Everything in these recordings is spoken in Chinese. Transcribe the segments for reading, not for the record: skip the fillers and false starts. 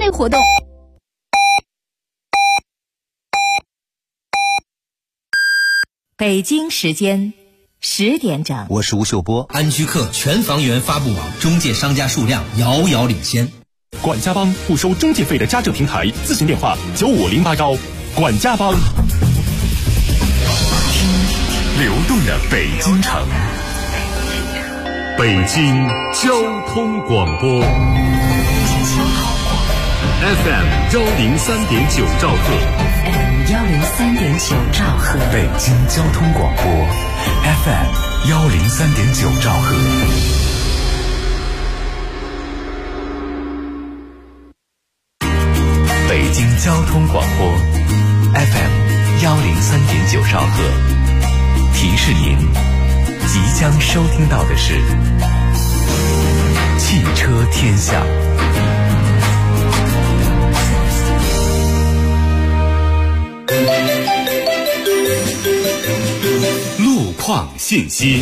内活动。 北京时间10点整， 我是吴秀波。 安居客全房源发布网，中介商家数量遥遥领先。 管家帮不收中介费的家政平台，咨询电话95081。管家帮，流动的北京城，北京交通广播 FM103.9兆赫 103.9兆赫， 北京交通广播 FM103.9兆赫。北京交通广播 FM103.9兆赫，提示您即将收听到的是汽车天下。 路况信息。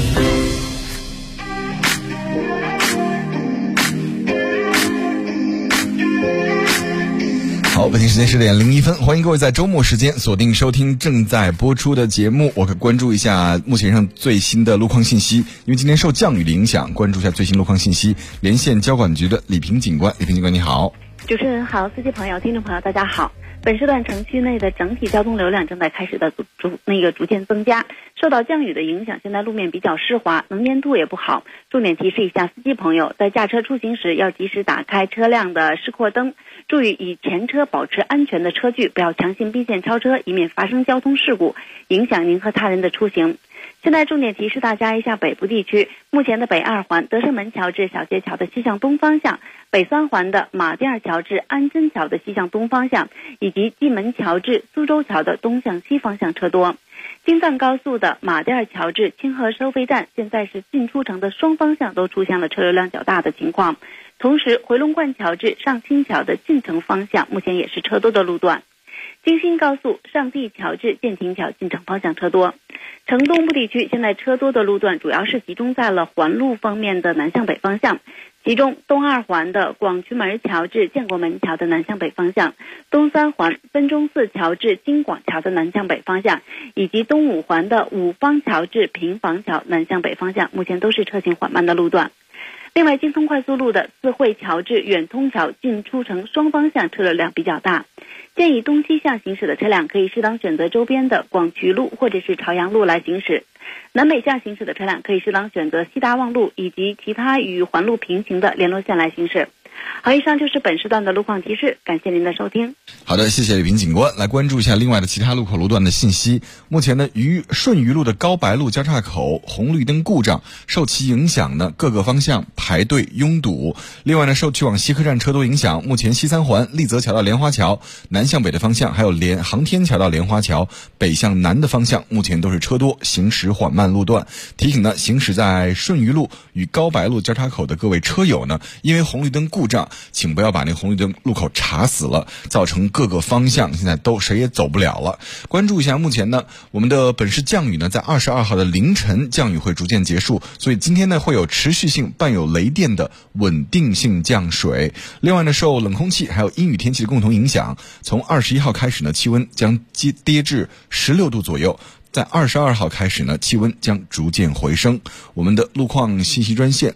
好，北京时间10点01分，欢迎各位在周末时间锁定收听正在播出的节目。我可关注一下目前上最新的路况信息，因为今天受降雨的影响，关注一下最新路况信息。连线交管局的李平警官，李平警官你好。 主持人好，司机朋友、听众朋友大家好。本时段城区内的整体交通流量正在开始的逐渐增加，受到降雨的影响，现在路面比较湿滑，能见度也不好。重点提示一下司机朋友，在驾车出行时要及时打开车辆的示廓灯，注意与前车保持安全的车距，不要强行并线超车，以免发生交通事故，影响您和他人的出行。现在重点提示大家一下北部地区，目前的北2环德胜门桥至小街桥的西向东方向，北3环的马甸桥至安贞桥的西向东方向，以及蓟门桥至苏州桥的东向西方向车多。京藏高速的马甸桥至清河收费站，现在是进出城的双方向都出现了车流量较大的情况。同时，回龙观桥至上清桥的进城方向，目前也是车多的路段。京新高速上地桥至建亭桥进城方向车多。城东部地区现在车多的路段主要是集中在了环路方面的南向北方向，其中东2环的广渠门桥至建国门桥的南向北方向，东3环分钟寺桥至京广桥的南向北方向，以及东5环的五方桥至平房桥南向北方向，目前都是车行缓慢的路段。另外，京通快速路的四惠桥至远通桥进出城双方向车流量比较大，建议东西向行驶的车辆可以适当选择周边的广渠路或者是朝阳路来行驶。南北向行驶的车辆可以适当选择西大望路以及其他与环路平行的联络线来行驶。好，以上就是本时段的路况提示，感谢您的收听。 好的，谢谢李平警官。来关注一下另外的其他路口路段的信息。目前呢，顺余路的高白路交叉口红绿灯故障，受其影响呢，各个方向排队拥堵。另外呢，受去往西客站车多影响，目前西3环立泽桥到莲花桥南向北的方向，还有航天桥到莲花桥北向南的方向，目前都是车多，行驶缓慢路段。提醒呢，行驶在顺余路与高白路交叉口的各位车友呢，因为红绿灯故障，请不要把那个红绿灯路口查死了，造成各个方向现在都谁也走不了了。关注一下，目前呢，我们的本市降雨呢，在22号的凌晨降雨会逐渐结束，所以今天呢会有持续性伴有雷电的稳定性降水。另外呢，受冷空气还有阴雨天气的共同影响，从21号开始呢，气温将跌至16度左右。在22号开始呢，气温将逐渐回升。我们的路况信息专线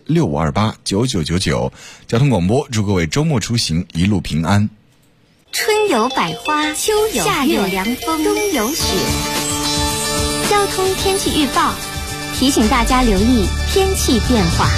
65289999，交通广播祝各位周末出行一路平安。 春有百花，秋有夏有凉风，冬有雪。交通天气预报提醒大家留意天气变化。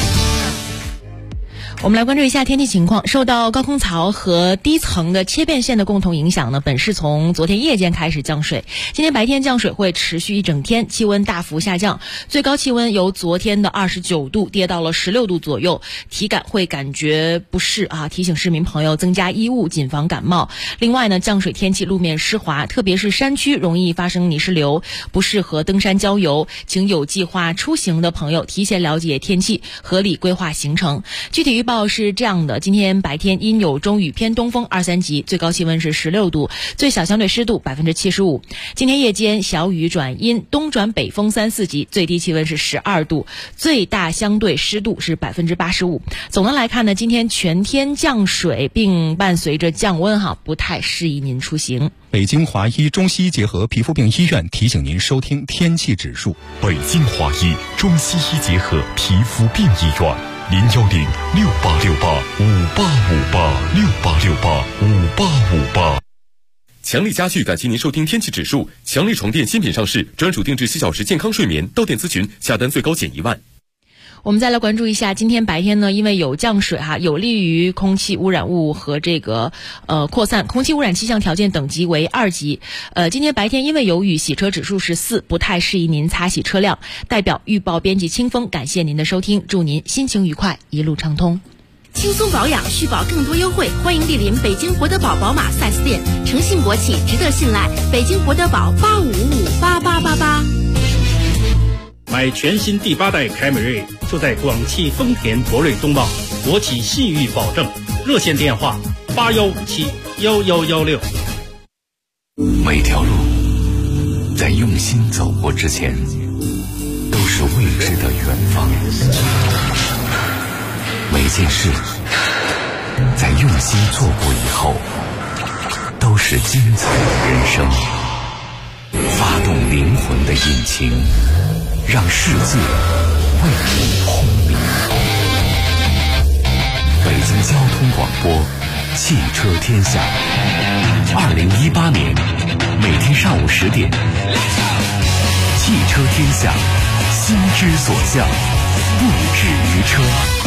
我们来关注一下天气情况。受到高空槽和低层的切变线的共同影响呢，本市从昨天夜间开始降水，今天白天降水会持续一整天，气温大幅下降，最高气温由昨天的29度跌到了16度左右，体感会感觉不适啊，提醒市民朋友增加衣物，谨防感冒。另外呢，降水天气路面湿滑，特别是山区容易发生泥石流，不适合登山郊游，请有计划出行的朋友提前了解天气，合理规划行程。具体预报报是这样的，今天白天阴有中雨偏东风2、3级，最高气温是16度，最小相对湿度75%。今天夜间小雨转阴，东转北风3、4级，最低气温是12度，最大相对湿度是85%。总的来看呢，今天全天降水，并伴随着降温不太适宜您出行。 北京华医中西医结合皮肤病医院提醒您收听天气指数。 北京华医中西医结合皮肤病医院，0106868585858，6885858。 强力家具感谢您收听天气指数。强力床垫新品上市，专属定制7小时健康睡眠，到店咨询下单最高减1万。 我们再来关注一下，今天白天呢，因为有降水有利于空气污染物和这个扩散，空气污染气象条件等级为2级。今天白天因为有雨，洗车指数是4，不太适宜您擦洗车辆。代表预报编辑清风，感谢您的收听，祝您心情愉快，一路畅通。 轻松保养，续保更多优惠，欢迎莅临北京博德堡宝马 4S 店，诚信国企，值得信赖。北京博德堡85558888。 买全新第8代凯美瑞，就在广汽丰田博瑞东茂，国企信誉保证。热线电话81571116。 每条路在用心走过之前，都是未知的远方。每件事在用心做过以后，都是精彩的人生。发动灵魂的引擎，让世界为你轰鸣。北京交通广播，汽车天下。2018年每天上午10点，汽车天下，心之所向，不止于车。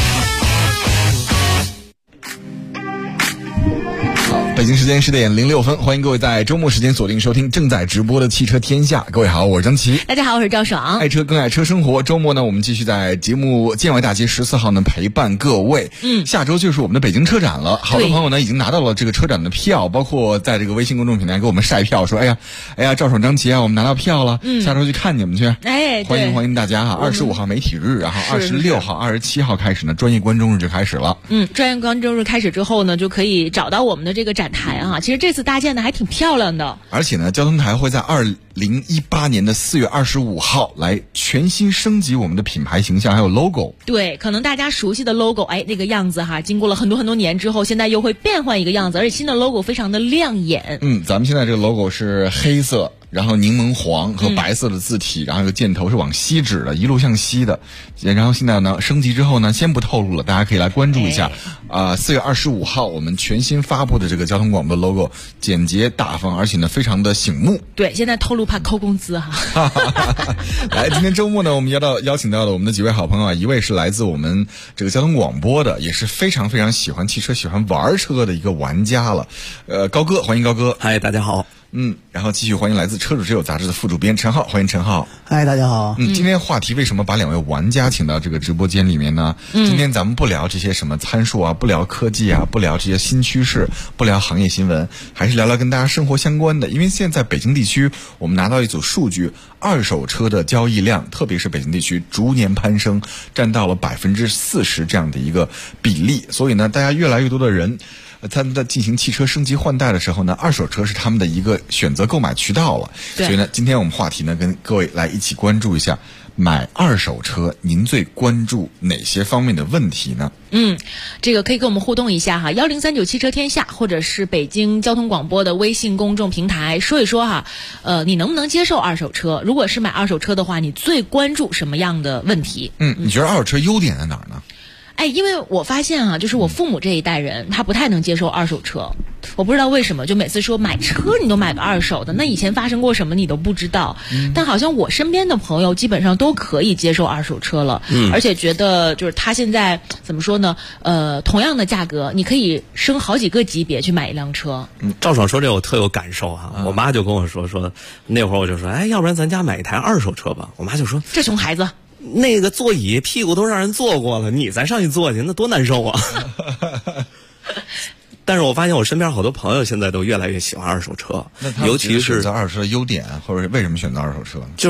北京时间10点06分，欢迎各位在周末时间锁定收听正在直播的汽车天下。各位好，我是张琪。 大家好，我是赵爽。 爱车更爱车生活，周末呢，我们继续在节目建外大街14号呢陪伴各位。下周就是我们的北京车展了，好多朋友呢已经拿到了这个车展的票，包括在这个微信公众平台给我们晒票，说哎呀，赵爽张琪我们拿到票了，下周去看你们去。欢迎大家25号媒体日，然后26号、27号开始呢，专业观众日就开始了。 专业观众日开始之后呢，就可以找到我们的这个展台其实这次搭建的还挺漂亮的，而且呢，交通台会在2018年的4月25号来全新升级我们的品牌形象还有 logo。对，可能大家熟悉的 logo，那个样子经过了很多年之后，现在又会变换一个样子，而且新的 logo 非常的亮眼。咱们现在这个 logo 是黑色，然后柠檬黄和白色的字体，然后这个箭头是往西指的，一路向西的。然后现在呢，升级之后呢，先不透露了，大家可以来关注一下。4月25号我们全新发布的这个交通广播 logo， 简洁大方，而且呢非常的醒目。对，现在透露怕扣工资来，今天周末呢，我们邀请到了我们的几位好朋友一位是来自我们这个交通广播的，也是非常非常喜欢汽车、喜欢玩车的一个玩家了。高哥，欢迎高哥。 嗨，大家好。 然后继续欢迎来自车主之友杂志的副主编陈浩，欢迎陈浩。 嗨，大家好。 今天话题为什么把2位玩家请到这个直播间里面呢？今天咱们不聊这些什么参数不聊科技不聊这些新趋势，不聊行业新闻，还是聊聊跟大家生活相关的。因为现在北京地区我们拿到一组数据，二手车的交易量，特别是北京地区逐年攀升，占到了40%这样的一个比例。所以呢，大家越来越多的人他们在进行汽车升级换代的时候呢，二手车是他们的一个选择购买渠道了。所以呢，今天我们话题呢，跟各位来一起关注一下，买二手车您最关注哪些方面的问题呢？这个可以跟我们互动一下1039汽车天下，或者是北京交通广播的微信公众平台，说一说你能不能接受二手车？如果是买二手车的话，你最关注什么样的问题？你觉得二手车优点在哪儿呢？因为我发现就是我父母这一代人，他不太能接受二手车，我不知道为什么，就每次说买车你都买个二手的，那以前发生过什么你都不知道。但好像我身边的朋友基本上都可以接受二手车了，而且觉得就是他现在怎么说呢？同样的价格，你可以升好几个级别去买一辆车。 赵爽说这我特有感受我妈就跟我说那会儿我就说，要不然咱家买一台二手车吧。我妈就说， 这熊孩子。 那个座椅屁股都让人坐过了，你再上去坐去，那多难受啊！但是我发现我身边好多朋友现在都越来越喜欢二手车，尤其是选择二手车的优点，或者为什么选择二手车？ 就是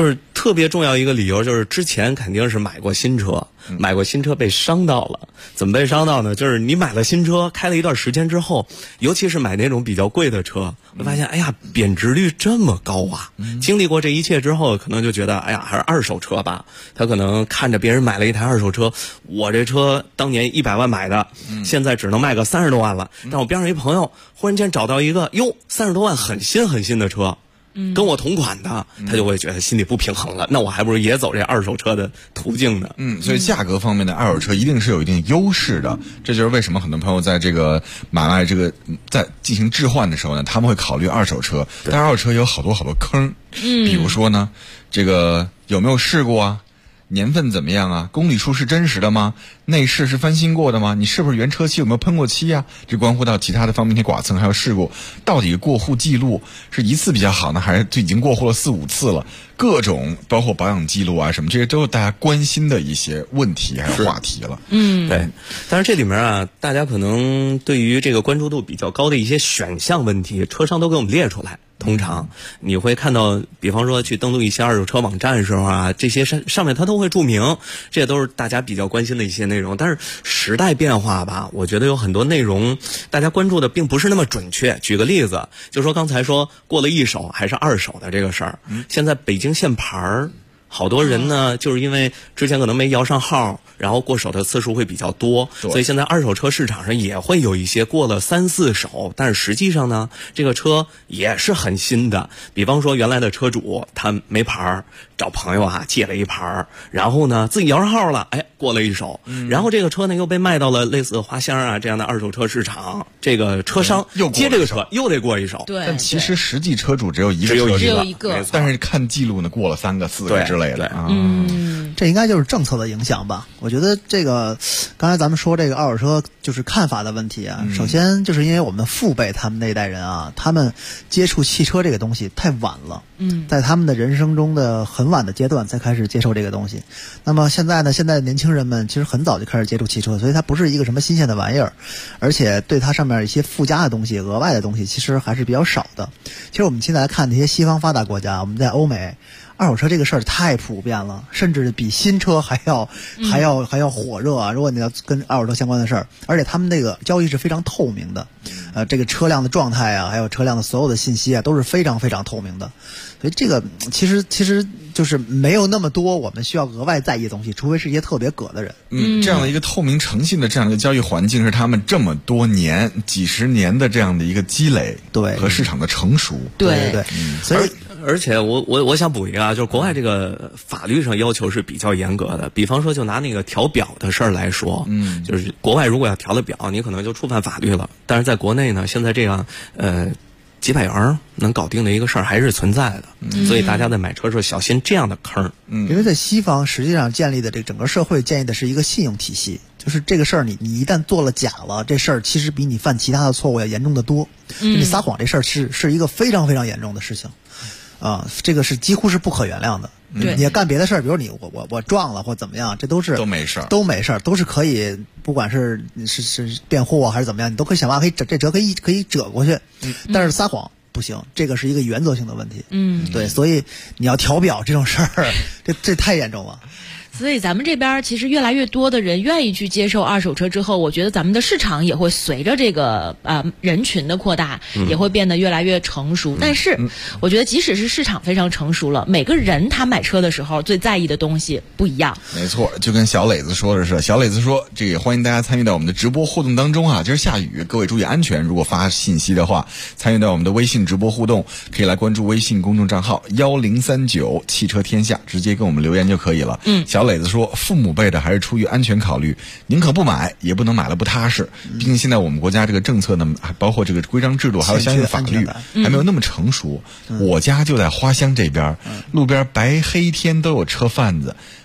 特别重要一个理由就是之前肯定是买过新车，被伤到了。怎么被伤到呢？就是你买了新车，开了一段时间之后，尤其是买那种比较贵的车，会发现哎呀，贬值率这么高啊！经历过这一切之后，可能就觉得哎呀，还是二手车吧。他可能看着别人买了一台二手车，我这车当年100万买的，现在只能卖个30多万了。但我边上一朋友忽然间找到一个30多万很新的车。跟我同款的，他就会觉得心里不平衡了。那我还不如也走这二手车的途径呢。 所以价格方面的二手车一定是有一定优势的。这就是为什么很多朋友在这个买卖在进行置换的时候呢，他们会考虑二手车。但二手车有好多坑，比如说呢，这个有没有试过啊？年份怎么样啊？公里数是真实的吗？内饰是翻新过的吗？你是不是原车漆有没有喷过漆啊？这关乎到其他的方面，一些剐蹭还有事故，到底过户记录是一次比较好呢，还是就已经过户了4、5次了？各种包括保养记录啊什么，这些都是大家关心的一些问题还有话题了。 对。但是这里面啊，大家可能对于这个关注度比较高的一些选项问题，车商都给我们列出来。通常你会看到，比方说去登录一些二手车网站的时候啊，这些上面它都会注明，这也都是大家比较关心的一些内容。但是时代变化吧，我觉得有很多内容大家关注的并不是那么准确。举个例子，就说刚才说过了一手还是二手的这个事儿，现在北京限牌儿。好多人呢，就是因为之前可能没摇上号，然后过手的次数会比较多，所以现在二手车市场上也会有一些过了3、4手，但是实际上呢，这个车也是很新的。比方说原来的车主他没牌，找朋友借了一牌，然后呢自己摇上号了，过了一手，然后这个车呢又被卖到了类似花乡这样的二手车市场，这个车商接这个车又得过一手。 对， 但其实实际车主只有一个车， 只有一个， 但是看记录呢过了3个、4个之类的。 这应该就是政策的影响吧。我觉得这个刚才咱们说这个二手车就是看法的问题啊。首先就是因为我们父辈他们那一代人啊，他们接触汽车这个东西太晚了，在他们的人生中的很晚的阶段才开始接受这个东西。那么现在的年轻人们其实很早就开始接触汽车，所以它不是一个什么新鲜的玩意儿，而且对它上面一些附加的东西、额外的东西其实还是比较少的。其实我们现在来看那些西方发达国家，我们在欧美，二手车这个事儿太普遍了，甚至比新车还要火热啊！如果你要跟二手车相关的事儿，而且他们那个交易是非常透明的，这个车辆的状态啊，还有车辆的所有的信息啊，都是非常非常透明的。所以这个其实就是没有那么多我们需要额外在意的东西，除非是一些特别葛的人。 这样的一个透明诚信的这样的一个交易环境，是他们这么多年、几十年的这样的一个积累， 对， 和市场的成熟。 对，所以。 而且我想补一个就是国外这个法律上要求是比较严格的。比方说就拿那个调表的事儿来说，就是国外如果要调了表，你可能就触犯法律了。但是在国内呢，现在这样几百元能搞定的一个事儿还是存在的，所以大家在买车时候小心这样的坑。 因为在西方实际上建立的这整个社会建立的是一个信用体系，就是这个事儿你一旦做了假了，这事儿其实比你犯其他的错误要严重的多。你撒谎这事儿是一个非常非常严重的事情。这个是几乎是不可原谅的。你要干别的事儿，比如我撞了或怎么样，这都没事儿，都是可以，不管是辩护还是怎么样，你都可以想办法这折可以折过去。但是撒谎不行，这个是一个原则性的问题。对，所以你要调表这种事儿，这太严重了。 所以咱们这边其实越来越多的人愿意去接受二手车之后，我觉得咱们的市场也会随着这个人群的扩大，也会变得越来越成熟。但是我觉得即使是市场非常成熟了，每个人他买车的时候最在意的东西不一样。 没错，就跟小磊子说的是，小磊子说这也欢迎大家参与到我们的直播互动当中啊。今儿下雨，各位注意安全。如果发信息的话，参与到我们的微信直播互动，可以来关注微信公众账号1039汽车天下，直接跟我们留言就可以了。小磊子说，父母辈的还是出于安全考虑，宁可不买，也不能买了不踏实。毕竟现在我们国家这个政策呢，还包括这个规章制度，还有相应的法律，还没有那么成熟。我家就在花乡这边，路边白黑天都有车贩子，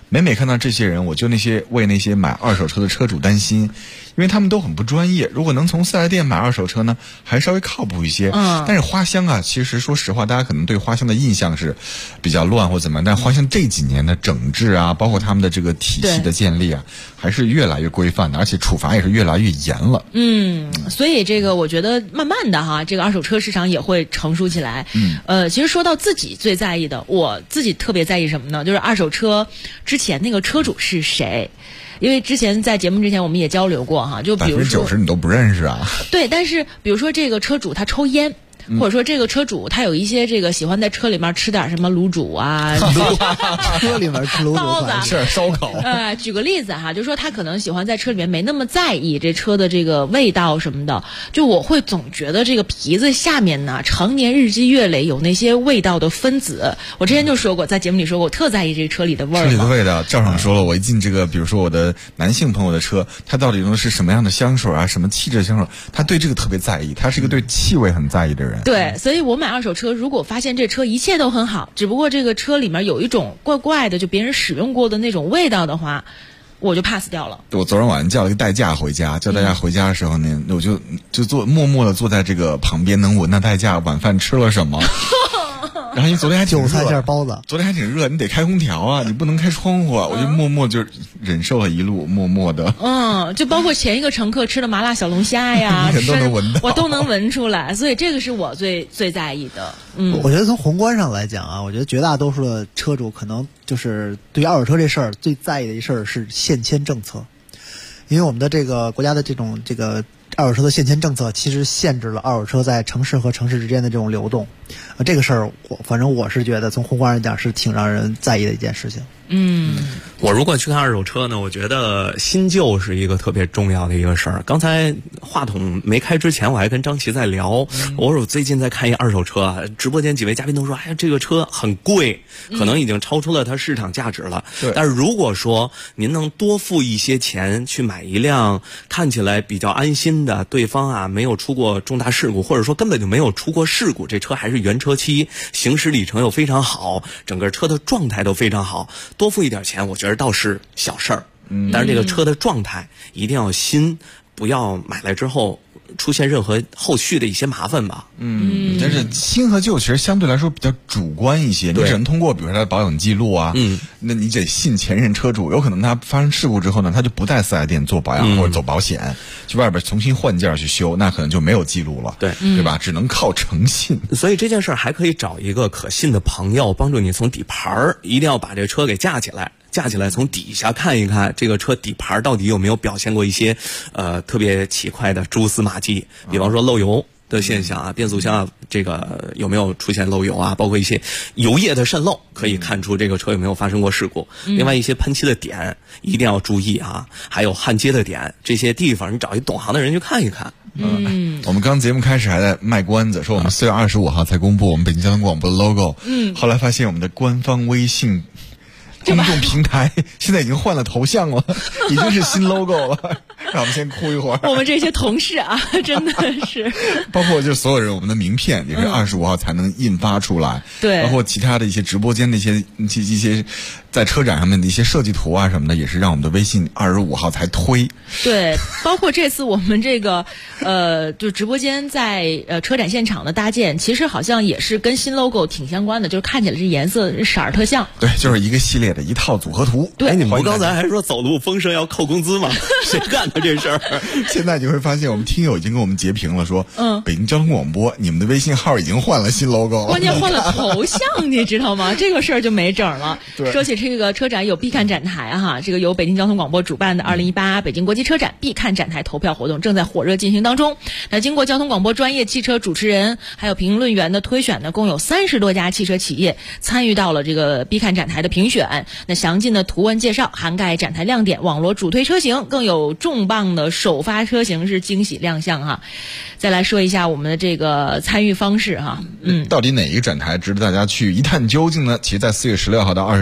每看到这些人，我就为那些买二手车的车主担心，因为他们都很不专业。如果能从4S店买二手车呢，还稍微靠谱一些。但是花乡啊，其实说实话，大家可能对花乡的印象是比较乱或怎么样，但花乡这几年的整治啊，包括他们的这个体系的建立啊，还是越来越规范的，而且处罚也是越来越严了。 所以这个我觉得慢慢的哈，这个二手车市场也会成熟起来。其实说到自己最在意的，我自己特别在意什么呢？就是二手车之前那个车主是谁。因为之前在节目之前我们也交流过哈，就比如说 90%你都不认识啊。 对，但是比如说这个车主他抽烟。或者说这个车主他有一些这个喜欢在车里面吃点什么卤煮啊， 车里面吃卤煮吃点烧烤。 举个例子哈，就说他可能喜欢在车里面没那么在意这车的这个味道什么的，就我会总觉得这个皮子下面呢，常年日积月累有那些味道的分子。我之前就说过，在节目里说过，我特在意这个车里的味儿。 车里的味道，赵爽说了，我一进这个，比如说我的男性朋友的车，他到底用的是什么样的香水啊，什么气质香水，他对这个特别在意，他是一个对气味很在意的人。 对，所以我买二手车，如果发现这车一切都很好，只不过这个车里面有一种怪怪的，就别人使用过的那种味道的话，我就 pass 掉了。 我昨天晚上叫了一个代驾回家，叫代驾回家的时候呢，我就默默的坐在这个旁边，能闻到代驾晚饭吃了什么。然后因为昨天还挺热， 韭菜馅包子， 昨天还挺热，你得开空调啊，你不能开窗户啊。我就默默就忍受了一路，默默的。 就包括前一个乘客吃的麻辣小龙虾呀， 都能闻到， 我都能闻出来，所以这个是我最在意的。 我觉得从宏观上来讲啊，我觉得绝大多数的车主可能就是对于二手车这事儿最在意的一事儿是限迁政策，因为我们的这个国家的这个二手车的限迁政策其实限制了二手车在城市和城市之间的这种流动，这个事儿反正我是觉得从宏观上讲是挺让人在意的一件事情。 我如果去看二手车呢，我觉得新旧是一个特别重要的一个事儿。刚才话筒没开之前，我还跟张琪在聊，我说我最近在看一二手车啊，直播间几位嘉宾都说，哎呀，这个车很贵，可能已经超出了它市场价值了。但是如果说您能多付一些钱去买一辆看起来比较安心的，对方啊没有出过重大事故，或者说根本就没有出过事故，这车还是原车漆，行驶里程又非常好，整个车的状态都非常好，多付一点钱，我觉得倒是小事儿。但是这个车的状态一定要新，不要买来之后出现任何后续的一些麻烦吧。 但是新和旧其实相对来说比较主观一些，你只能通过比如说他的保养记录啊，那你得信前任车主，有可能他发生事故之后呢，他就不在4S店做保养或者走保险，去外边重新换件去修，那可能就没有记录了，对吧？只能靠诚信。 所以这件事还可以找一个可信的朋友帮助你从底盘一定要把这车给架起来，从底下看一看这个车底盘到底有没有表现过一些特别奇怪的蛛丝马迹，比方说漏油的现象啊，变速箱这个有没有出现漏油啊，包括一些油液的渗漏，可以看出这个车有没有发生过事故。另外一些喷漆的点一定要注意啊，还有焊接的点，这些地方你找一懂行的人去看一看。 我们刚节目开始还在卖关子，说我们4月25号才公布我们北京交通广播的 logo，后来发现我们的官方微信公众平台现在已经换了头像了，已经是新 logo 了。让我们先哭一会儿。 我们这些同事啊，真的是， 包括就是所有人，我们的名片也是25号才能印发出来。 对， 包括其他的一些直播间的一些在车展上面的一些设计图啊什么的，也是让我们的微信25号才推。 对，包括这次我们这个就直播间在车展现场的搭建，其实好像也是跟新 logo 挺相关的，就是看起来这颜色色儿特像。 对，就是一个系列的一套组合图。 对， 你们刚才还说走路风声要扣工资吗？谁干的这事儿？ 现在你会发现，我们听友已经跟我们截屏了，说，北京交通广播，你们的微信号已经换了新 logo 了， 关键换了头像，你知道吗？这个事儿就没整了。说起这个车展有必看展台哈，这个由北京交通广播主办的2018北京国际车展必看展台投票活动正在火热进行当中。那经过交通广播专业汽车主持人还有评论员的推选呢，共有30多家汽车企业参与到了这个必看展台的评选。那详尽的图文介绍涵盖展台亮点、网络主推车型，更有重磅的首发车型是惊喜亮相哈。再来说一下我们的这个参与方式哈， 到底哪一个展台值得大家去一探究竟呢？其实在4月16号到24号，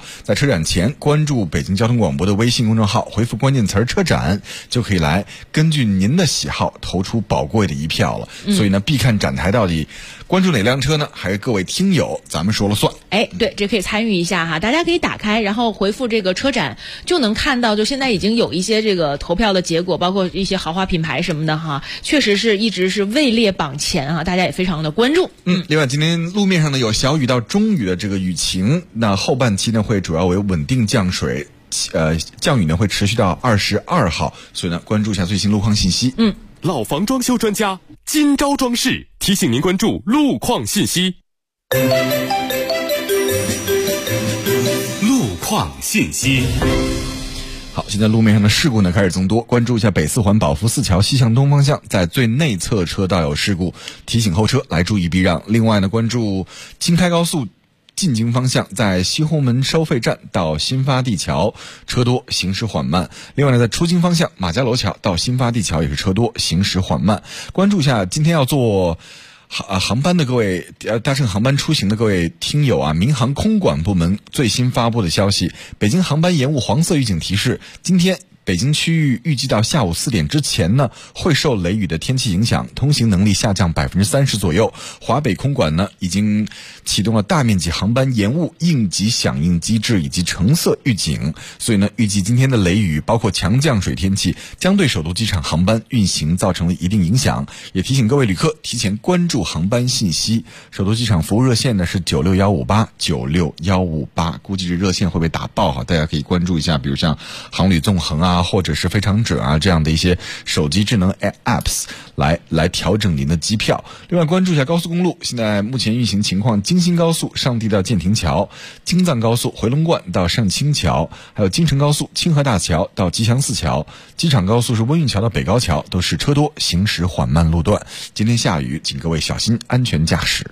在车展前关注北京交通广播的微信公众号，回复关键词车展，就可以来根据您的喜好投出宝贵的一票了。所以呢，必看展台到底关注哪辆车呢？还是各位听友咱们说了算。 对，这可以参与一下哈，大家可以打开，然后回复这个车展，就能看到，就现在已经有一些这个投票的结果，包括一些豪华品牌什么的哈，确实是一直是位列榜前啊，大家也非常的关注。 另外今天路面上呢有小雨到中雨的这个雨情，那后半期呢会主要为稳定降水，降雨呢会持续到22号，所以呢关注一下最新路况信息。 老房装修专家金招装饰提醒您关注路况信息。路况信息。 好，现在路面上的事故呢开始增多，关注一下北四环宝福寺桥西向东方向，在最内侧车道有事故，提醒后车来注意避让。另外呢，关注京开高速进京方向，在西红门收费站到新发地桥车多，行驶缓慢。另外呢，在出京方向马家楼桥到新发地桥也是车多，行驶缓慢。关注一下今天要坐航班的各位搭乘航班出行的各位听友啊，民航空管部门最新发布的消息，北京航班延误黄色预警提示，今天北京区域预计到下午4点之前呢，会受雷雨的天气影响，通行能力下降30%左右。华北空管呢已经启动了大面积航班延误应急响应机制以及橙色预警，所以呢，预计今天的雷雨包括强降水天气将对首都机场航班运行造成了一定影响，也提醒各位旅客提前关注航班信息。首都机场服务热线呢是96158，估计这热线会被打爆哈，大家可以关注一下，比如像航旅纵横啊，或者是非常者啊这样的一些手机智能 apps 来调整您的机票。另外关注一下高速公路，现在目前运行情况，京新高速上地到建亭桥，京藏高速回龙观到上清桥，还有京承高速清河大桥到吉祥寺桥，机场高速是温榆桥到北高桥，都是车多行驶缓慢路段。今天下雨，请各位小心安全驾驶。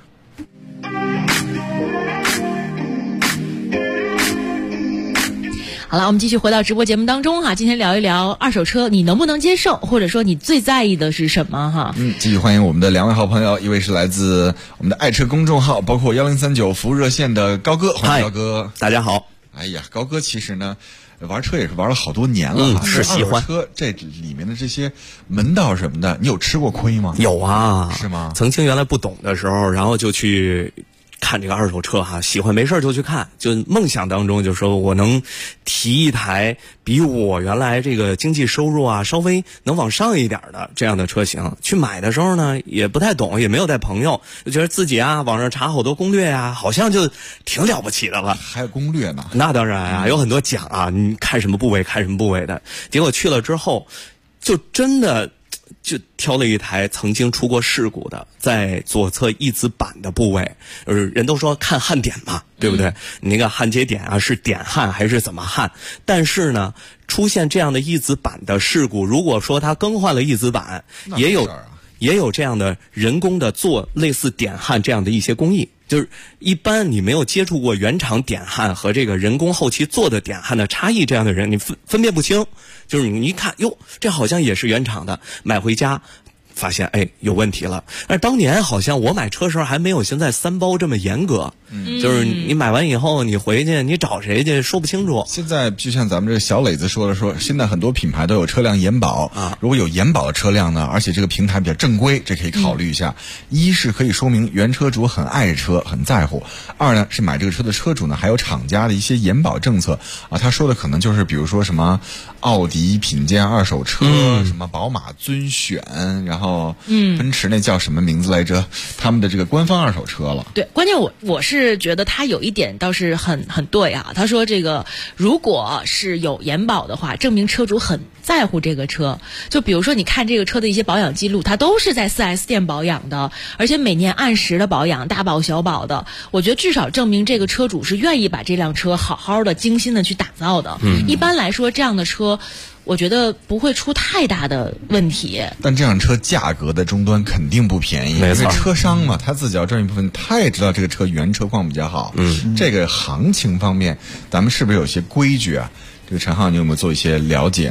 好了，我们继续回到直播节目当中哈，今天聊一聊二手车，你能不能接受，或者说你最在意的是什么哈？ 继续欢迎我们的2位好朋友，一位是来自我们的爱车公众号，包括1039服务热线的高哥，欢迎高哥。 大家好。 哎呀，高哥其实呢玩车也是玩了好多年了， 是喜欢车这里面的这些门道什么的，你有吃过亏吗？ 有啊。 是吗？ 曾经原来不懂的时候，然后就去看这个二手车哈，喜欢没事就去看，就梦想当中就说我能提一台比我原来这个经济收入啊稍微能往上一点的这样的车型。去买的时候呢也不太懂，也没有带朋友，就觉得自己啊网上查好多攻略啊，好像就挺了不起的了。 还有攻略呢？ 那当然啊，有很多讲啊，你看什么部位看什么部位的。结果去了之后，就真的就挑了一台曾经出过事故的，在左侧翼子板的部位，人都说看焊点嘛，对不对？你那个焊接点啊，是点焊还是怎么焊？但是呢，出现这样的翼子板的事故，如果说它更换了翼子板，也有这样的人工的做类似点焊这样的一些工艺。就是一般你没有接触过原厂点焊和这个人工后期做的点焊的差异，这样的人你分辨不清。就是你一看，哟，这好像也是原厂的，买回家发现有问题了。但是当年好像我买车时候还没有现在3包这么严格，就是你买完以后你回去你找谁去说不清楚。 现在就像咱们这小磊子说现在很多品牌都有车辆延保啊，如果有延保的车辆呢，而且这个平台比较正规，这可以考虑一下。一是可以说明原车主很爱车很在乎，二呢是买这个车的车主呢还有厂家的一些延保政策啊。他说的可能就是比如说什么奥迪品鉴二手车，什么宝马尊选，然后奔驰那叫什么名字来着，他们的这个官方二手车了。 对，关键我是觉得他有一点倒是很对啊。他说这个如果是有延保的话，证明车主很在乎这个车。就比如说你看这个车的一些保养记录，它都是在4S 店保养的，而且每年按时的保养，大保小保的。我觉得至少证明这个车主是愿意把这辆车好好的精心的去打造的。一般来说这样的车我觉得不会出太大的问题。 但这辆车价格的终端肯定不便宜，因为车商嘛，他自己要赚一部分，他也知道这个车原车况比较好。这个行情方面咱们是不是有些规矩啊？这个陈浩你有没有做一些了解呢？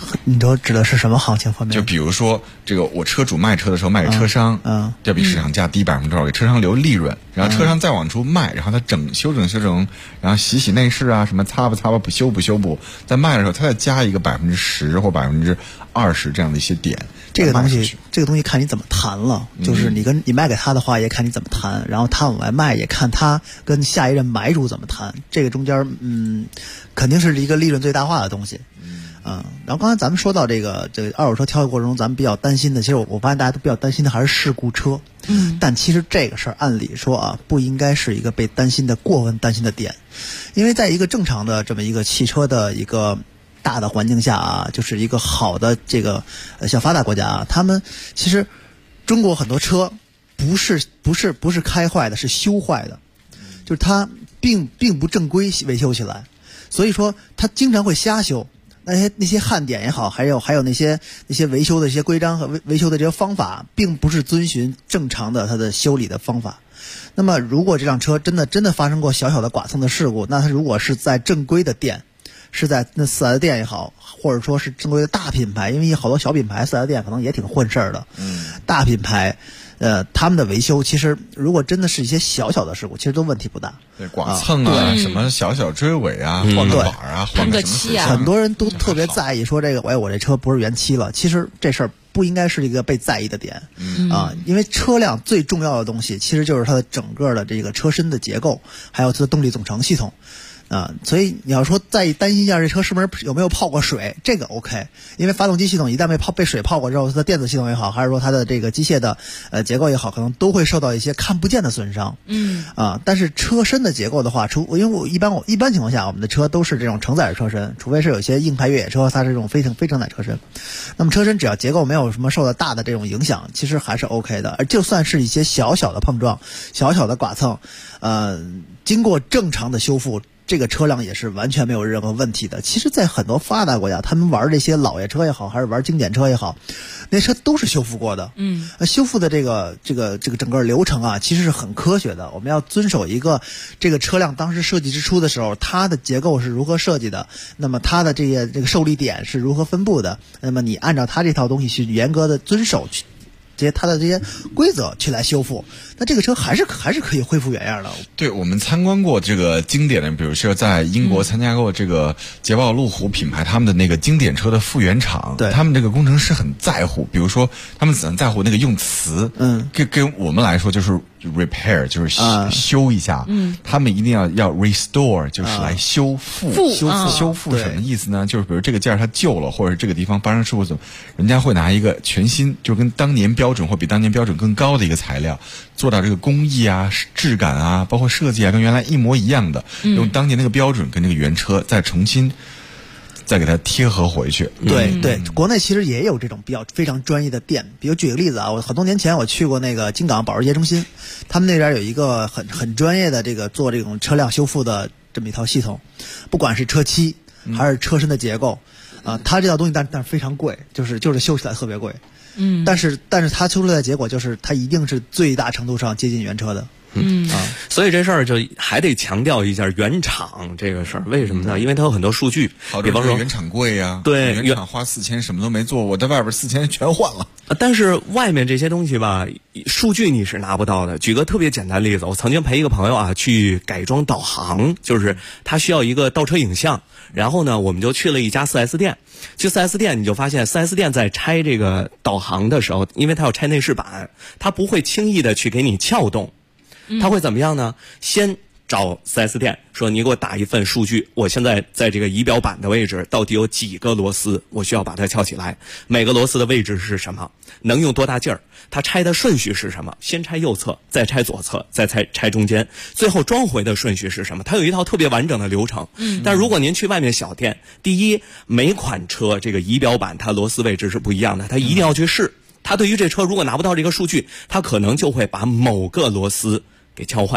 你都指的是什么行情方面？ 就比如说这个我车主卖车的时候卖给车商，要比市场价低多少，给车商留利润，然后车商再往出卖，然后他修整，然后洗内饰啊，什么擦吧补修补，在卖的时候他再加一个10%或20%这样的一些点。 这个东西看你怎么谈了，就是你卖给他的话，也看你怎么谈，然后他往外卖也看他跟下一任买主怎么谈。这个中间肯定是一个利润最大化的东西。然后刚才咱们说到这个二手车挑的过程中，咱们比较担心的，其实我发现大家都比较担心的还是事故车。但其实这个事儿按理说啊，不应该是一个被过分担心的点，因为在一个正常的这么一个汽车的一个大的环境下啊，就是一个好的这个像发达国家啊，他们其实中国很多车不是开坏的，是修坏的，就是它并不正规维修起来，所以说它经常会瞎修。那些焊点也好，还有那些维修的一些规章和维修的这些方法，并不是遵循正常的它的修理的方法。那么如果这辆车真的发生过小小的剐蹭的事故，那它如果是在正规的店，是在那 4S 店也好，或者说是正规的大品牌，因为好多小品牌 4S 店可能也挺混事儿的。大品牌他们的维修其实如果真的是一些小小的事故，其实都问题不大。 对，剐蹭啊，什么小追尾啊，换个板啊，换个漆啊， 很多人都特别在意说这个，我这车不是原漆了。其实这事儿不应该是一个被在意的点。因为车辆最重要的东西其实就是它的整个的这个车身的结构，还有它的动力总成系统。所以你要说担心一下这车是不是有没有泡过水，这个 OK， 因为发动机系统一旦被水泡过之后，它的电子系统也好，还是说它的这个机械的结构也好，可能都会受到一些看不见的损伤。但是车身的结构的话，因为我一般情况下我们的车都是这种承载式车身，除非是有些硬派越野车，它是这种非承载车身。那么车身只要结构没有什么受到大的这种影响，其实还是 OK 的。而就算是一些小小的碰撞、小小的剐蹭，经过正常的修复，这个车辆也是完全没有任何问题的。其实在很多发达国家，他们玩这些老爷车也好，还是玩经典车也好，那车都是修复过的。修复的这个整个流程啊，其实是很科学的。我们要遵守一个这个车辆当时设计之初的时候，它的结构是如何设计的，那么它的这个受力点是如何分布的，那么你按照它这套东西去严格的遵守去它的这些规则去来修复，那这个车还是可以恢复原样的。 对，我们参观过这个经典的，比如说在英国参加过这个捷豹路虎品牌他们的那个经典车的复原厂，对，他们这个工程师很在乎，比如说他们很在乎那个用词，跟我们来说就是 repair 就是修一下，他们一定要 restore 就是来修复。修复什么意思呢？就是比如这个件它旧了，或者这个地方发生事故，人家会拿一个全新，就跟当年标准或比当年标准更高的一个材料，做到这个工艺啊、质感啊，包括设计啊，跟原来一模一样的，用当年那个标准跟这个原车再重新再给它贴合回去。 对，国内其实也有这种非常专业的店。比如举个例子啊，我很多年前我去过那个京港保时捷中心，他们那边有一个很专业的这个做这种车辆修复的这么一套系统，不管是车漆还是车身的结构，它这套东西但是非常贵，就是修起来特别贵。但是它修出来的结果就是它一定是最大程度上接近原车的。 所以这事儿就还得强调一下原厂这个事儿，为什么呢？因为它有很多数据，比方说原厂贵呀， 对， 原厂花4000什么都没做，我在外边4000全换了。 但是外面这些东西吧，数据你是拿不到的。举个特别简单例子，我曾经陪一个朋友啊去改装导航，就是他需要一个倒车影像，然后呢，我们就去了一家 4S 店。去 4S 店你就发现 4S 店在拆这个导航的时候，因为他要拆内饰板，他不会轻易的去给你撬动。他会怎么样呢？先找 4S 店说，你给我打一份数据，我现在在这个仪表板的位置到底有几个螺丝，我需要把它撬起来，每个螺丝的位置是什么，能用多大劲儿，它拆的顺序是什么，先拆右侧，再拆左侧，再拆中间，最后装回的顺序是什么，它有一套特别完整的流程。但如果您去外面小店，第一，每款车这个仪表板它螺丝位置是不一样的，它一定要去试。他对于这车如果拿不到这个数据，他可能就会把某个螺丝给敲坏。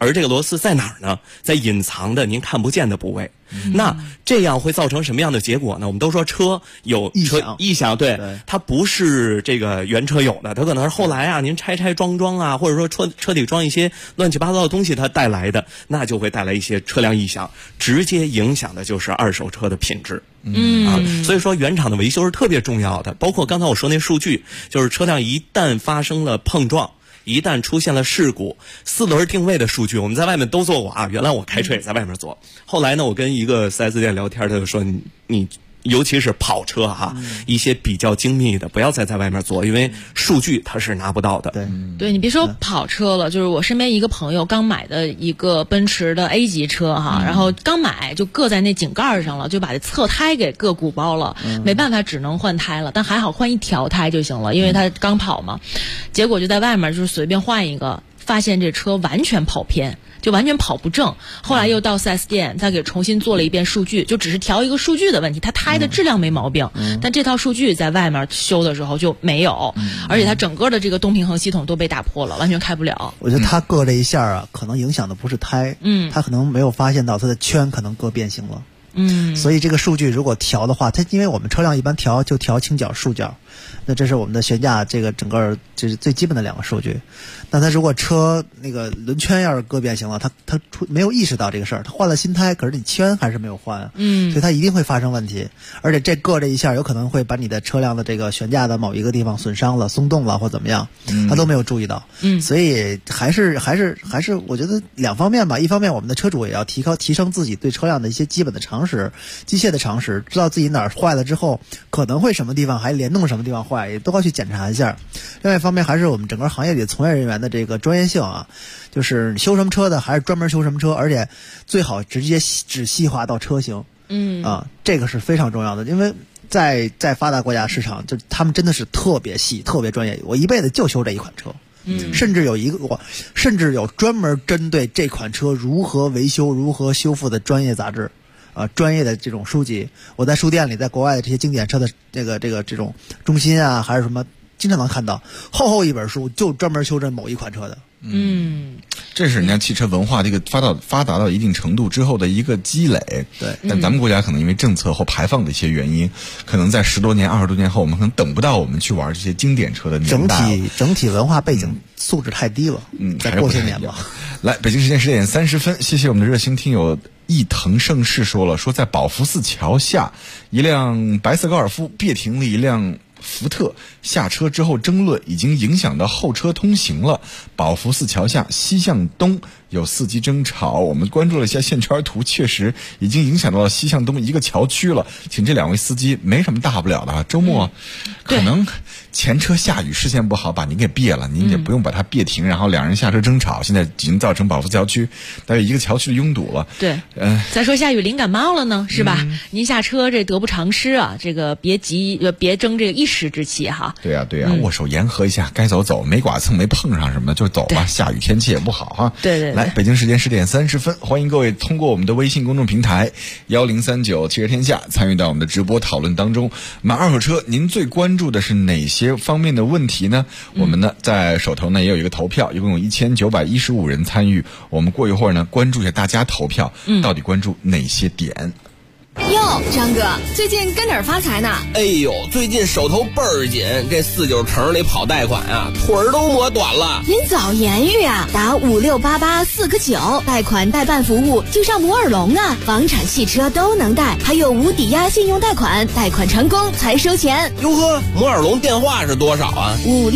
而这个螺丝在哪儿呢？在隐藏的您看不见的部位。那这样会造成什么样的结果呢？我们都说车有异响，对，它不是这个原车有的，它可能是后来啊您拆装啊，或者说车底装一些乱七八糟的东西它带来的，那就会带来一些车辆异响，直接影响的就是二手车的品质。所以说原厂的维修是特别重要的。包括刚才我说那数据，就是车辆一旦发生了碰撞，一旦出现了事故，4轮定位的数据我们在外面都做过啊。原来我开车也在外面做，后来呢我跟一个 4S 店聊天，他就说你尤其是跑车哈，一些比较精密的不要再在外面做，因为数据它是拿不到的。 对，你别说跑车了，就是我身边一个朋友刚买的一个奔驰的 A 级车哈，然后刚买就硌在那井盖上了，就把这侧胎给硌鼓包了，没办法只能换胎了，但还好换一条胎就行了，因为他刚跑嘛。结果就在外面就是随便换一个，发现这车完全跑偏，就完全跑不正。后来又到 4S 店，他给重新做了一遍数据，就只是调一个数据的问题，他胎的质量没毛病，但这套数据在外面修的时候就没有，而且他整个的这个动平衡系统都被打破了，完全开不了。 我觉得他硌这一下啊，可能影响的不是胎，他可能没有发现到他的圈可能硌变形了。所以这个数据如果调的话，它因为我们车辆一般调倾角、竖角，那这是我们的悬架这个整个这是最基本的2个数据。那它如果车那个轮圈要是硌变形了，它没有意识到这个事儿，它换了新胎，可是你圈还是没有换，所以它一定会发生问题。而且这硌这一下有可能会把你的车辆的这个悬架的某一个地方损伤了、松动了或怎么样，它都没有注意到。所以还是我觉得2方面吧，一方面我们的车主也要提升自己对车辆的一些基本的常识、机械的常识，知道自己哪儿坏了之后可能会什么地方还联动什么地方坏，也都要去检查一下。另外一方面还是我们整个行业里从业人员的这个专业性啊，就是修什么车的还是专门修什么车，而且最好直接只细化到车型。这个是非常重要的，因为在发达国家市场，就他们真的是特别细、特别专业。我一辈子就修这一款车。甚至有专门针对这款车如何维修、如何修复的专业杂志。专业的这种书籍，我在书店里，在国外的这些经典车的这种中心啊，还是什么，经常能看到厚一本书，就专门修正某一款车的。 这是人家汽车文化这个发达到一定程度之后的一个积累。 对， 但咱们国家可能因为政策或排放的一些原因，可能在10多年、20多年后，我们可能等不到我们去玩这些经典车的年代。 整体文化背景素质太低了。再过些年吧。 来，北京时间10点30分，谢谢我们的热心听友伊藤盛世说在宝福寺桥下，一辆白色高尔夫别停了一辆福特，下车之后争论，已经影响到后车通行了。宝福寺桥下西向东有4级争吵，我们关注了一下线圈图，确实已经影响到了西向东一个桥区了。请这2位司机没什么大不了的，周末可能前车下雨视线不好把您给别了，您也不用把它别停，然后2人下车争吵，现在已经造成宝福桥区大约一个桥区的拥堵了。 对，再说下雨淋感冒了呢，是吧？您下车这得不偿失啊，这个别争这个一时之气哈。 对呀，握手言和一下，该走，没剐蹭没碰上什么的就走吧，下雨天气也不好哈。 对。 来，北京时间10点30分，欢迎各位通过我们的微信公众平台1039汽车天下参与到我们的直播讨论当中。买二手车，您最关注的是哪些方面的问题呢？我们呢在手头呢也有一个投票，一共有1915人参与。我们过一会儿呢关注一下大家投票，到底关注哪些点？ 哟，张哥，最近跟哪儿发财呢？ 哎呦，最近手头倍儿紧，这49城里跑贷款啊，腿儿都磨短了。 您早言语啊，打5688-4个9，贷款代办服务就上摩尔龙啊，房产、汽车都能贷，还有无抵押信用贷款，贷款成功才收钱。 哟呵，摩尔龙电话是多少啊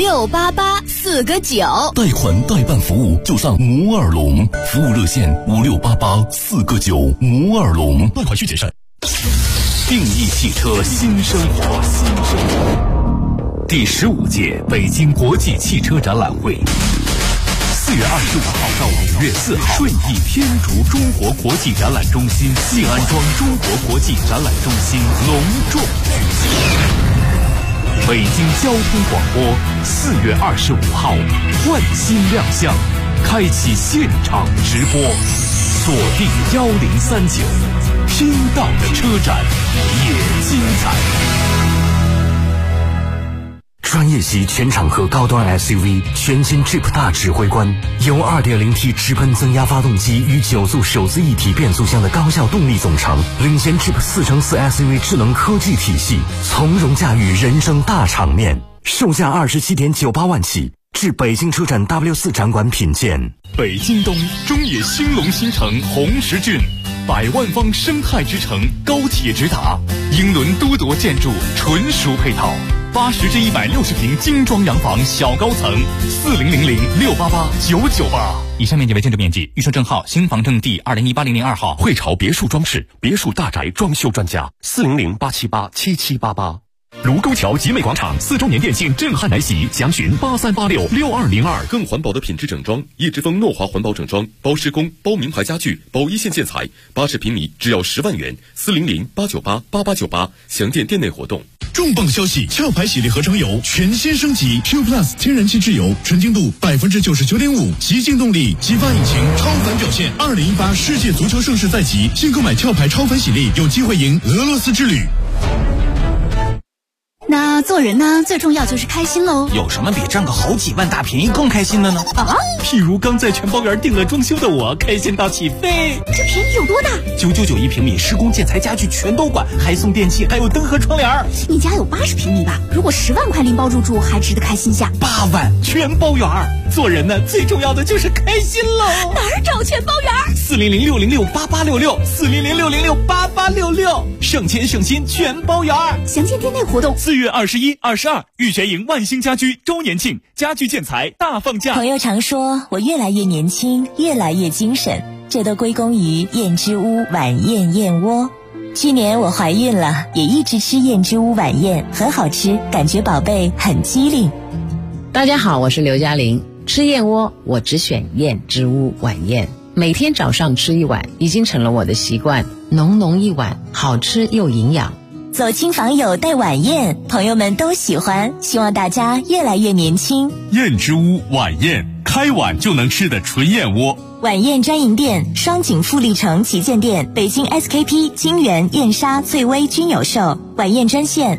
？5688-4个9， 贷款代办服务就上摩尔龙，服务热线5688-4个9，摩尔龙，贷款需谨慎。定义汽车新生活，第15届北京国际汽车展览会，4月25号到5月4号，顺义天竺中国国际展览中心、信安庄中国国际展览中心隆重举行。北京交通广播4月25号换新亮相，开启现场直播，锁定1039。听到的车展也精彩。 专业系全场合高端 SUV 全新 Jeep 大指挥官，由 2.0T 直喷增压发动机与9速手自一体变速箱的高效动力总成，领衔 Jeep 4×4 SUV 智能科技体系，从容驾驭人生大场面。售价27.98万起，至北京车展 W4 展馆品鉴。 北京东中野兴隆新城红石郡，100万方生态之城，高铁直达，英伦都铎建筑纯属配套，80至160平精装洋房小高层，4000688998。 以上面积为建筑面积，预售证号新房证第20180002号。 汇潮别墅装饰，别墅大宅装修专家，400-878-7788。卢沟桥集美广场4周年店庆震撼来袭，详询83866202。 更环保的品质整装，叶之峰诺华环保整装，包施工、包名牌家具、包一线建材，80平米只要10万元，400-898-8898。详见店内活动。 重磅消息！壳牌洗涤合成油全新升级 ，Q Plus 天然气质油，纯净度99.5%，极净动力，激发引擎，超凡表现。2018世界足球盛世在即，新购买壳牌超凡洗涤，有机会赢俄罗斯之旅。 那做人呢，最重要就是开心喽。 有什么比赚个好几万大便宜更开心的呢？ 啊， 譬如刚在全包园订了装修的我，开心到起飞。 这便宜有多大 ？999平米，施工建材家具全都管，还送电器，还有灯和窗帘。 你家有80平米吧？如果10万块拎包入住，还值得开心下。 8万全包园。做人呢，最重要的就是开心喽。 哪儿找全包园 ？400-606-8866，400-606-8866，省钱省心全包园。 详见店内活动。 4月21、22，预选赢万兴家居周年庆，家具建材大放价。 朋友常说我越来越年轻，越来越精神，这都归功于燕之屋晚宴燕窝。去年我怀孕了，也一直吃燕之屋晚宴，很好吃，感觉宝贝很机灵。 大家好，我是刘嘉玲。吃燕窝我只选燕之屋晚宴，每天早上吃一碗，已经成了我的习惯，浓浓一碗，好吃又营养。 走亲访友带晚宴，朋友们都喜欢，希望大家越来越年轻。 燕之屋晚宴，开碗就能吃的纯燕窝。 晚宴专营店：双井富力城旗舰店、北京 SKP、金源、燕莎、翠微均有售。晚宴专线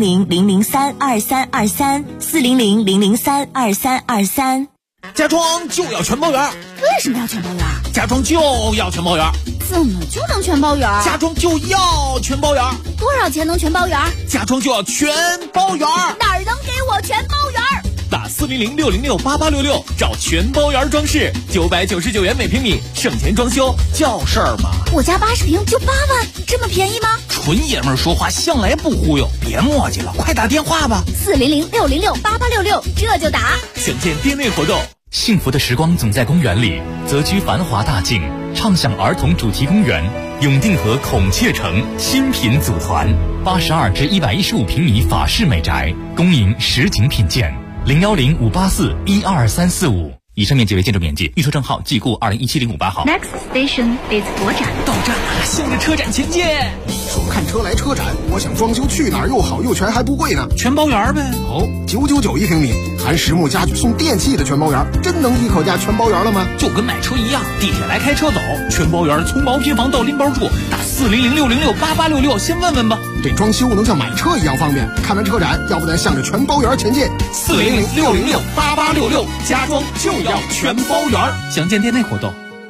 400-003-2323，400-003-2323。 家装就要全包圆。 为什么要全包圆？ 家装就要全包圆。 怎么就能全包圆？ 家装就要全包圆。 多少钱能全包圆？ 家装就要全包圆。 哪儿能给我全包圆？ 打400-606-8866，找全包圆装饰，999元每平米，省钱装修叫事儿吗？ 我家80平就8万，这么便宜吗？ 纯爷们儿说话向来不忽悠，别磨叽了，快打电话吧。 400-606-8866，这就打。 选见店内活动。 幸福的时光总在公园里，泽居繁华大境，畅享儿童主题公园，永定河孔雀城新品组团，82至115平米法式美宅，恭迎实景品鉴，010-584-12345。以上面积为建筑面积，预售证号即故2017-08号。 Next station is 国展。 到站了，向着车展前进。 说看车来车展，我想装修去哪儿又好又全还不贵呢？ 全包圆呗。 哦，999一平米，含实木家具送电器的全包圆，真能一口价全包圆了吗？ 就跟买车一样，地铁来开车走，全包圆从毛坯房到拎包住，打400-606-8866，先问问吧。 这装修能像买车一样方便。看完车展，要不咱向着全包圆前进。 400-606-8866，家装就要全包圆。详见店内活动。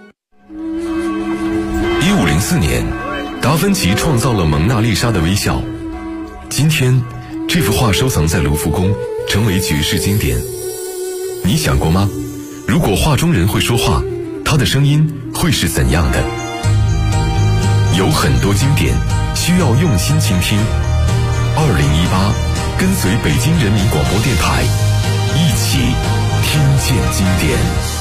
1504年，达芬奇创造了蒙娜丽莎的微笑。今天，这幅画收藏在卢浮宫，成为举世经典。你想过吗？如果画中人会说话，他的声音会是怎样的？有很多经典需要用心倾听。2018，跟随北京人民广播电台，一起听见经典。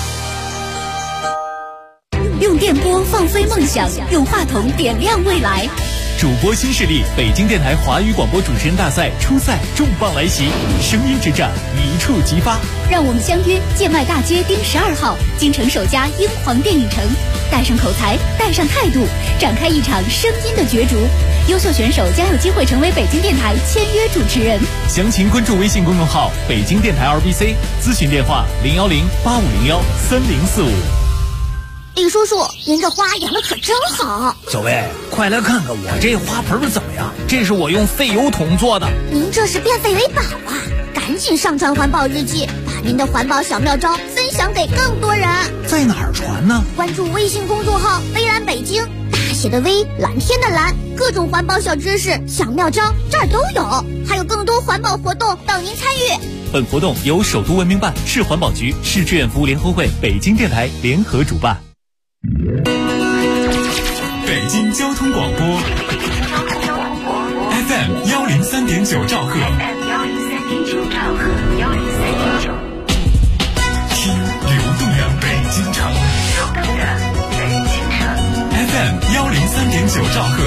用电波放飞梦想，用话筒点亮未来。 主播新势力北京电台华语广播主持人大赛初赛重磅来袭，声音之战一触即发。 让我们相约建外大街丁12号，京城首家英皇电影城，带上口才，带上态度，展开一场声音的角逐。优秀选手将有机会成为北京电台签约主持人。 详情关注微信公众号北京电台 RBC， 咨询电话010-8501-3045。 李叔叔，您这花养的可真好。 小薇，快来看看我这花盆怎么样？这是我用废油桶做的。 您这是变废为宝啊！赶赶紧上传环保日记，把您的环保小妙招分享给更多人。 在哪儿传呢？ 关注微信公众号微蓝北京，大写的微，蓝天的蓝，各种环保小知识、小妙招这儿都有，还有更多环保活动等您参与。 本活动由首都文明办、市环保局、市志愿服务联合会、北京电台联合主办。 北京交通广播 FM 103.9兆赫，听流动的北京城。FM 103.9兆赫，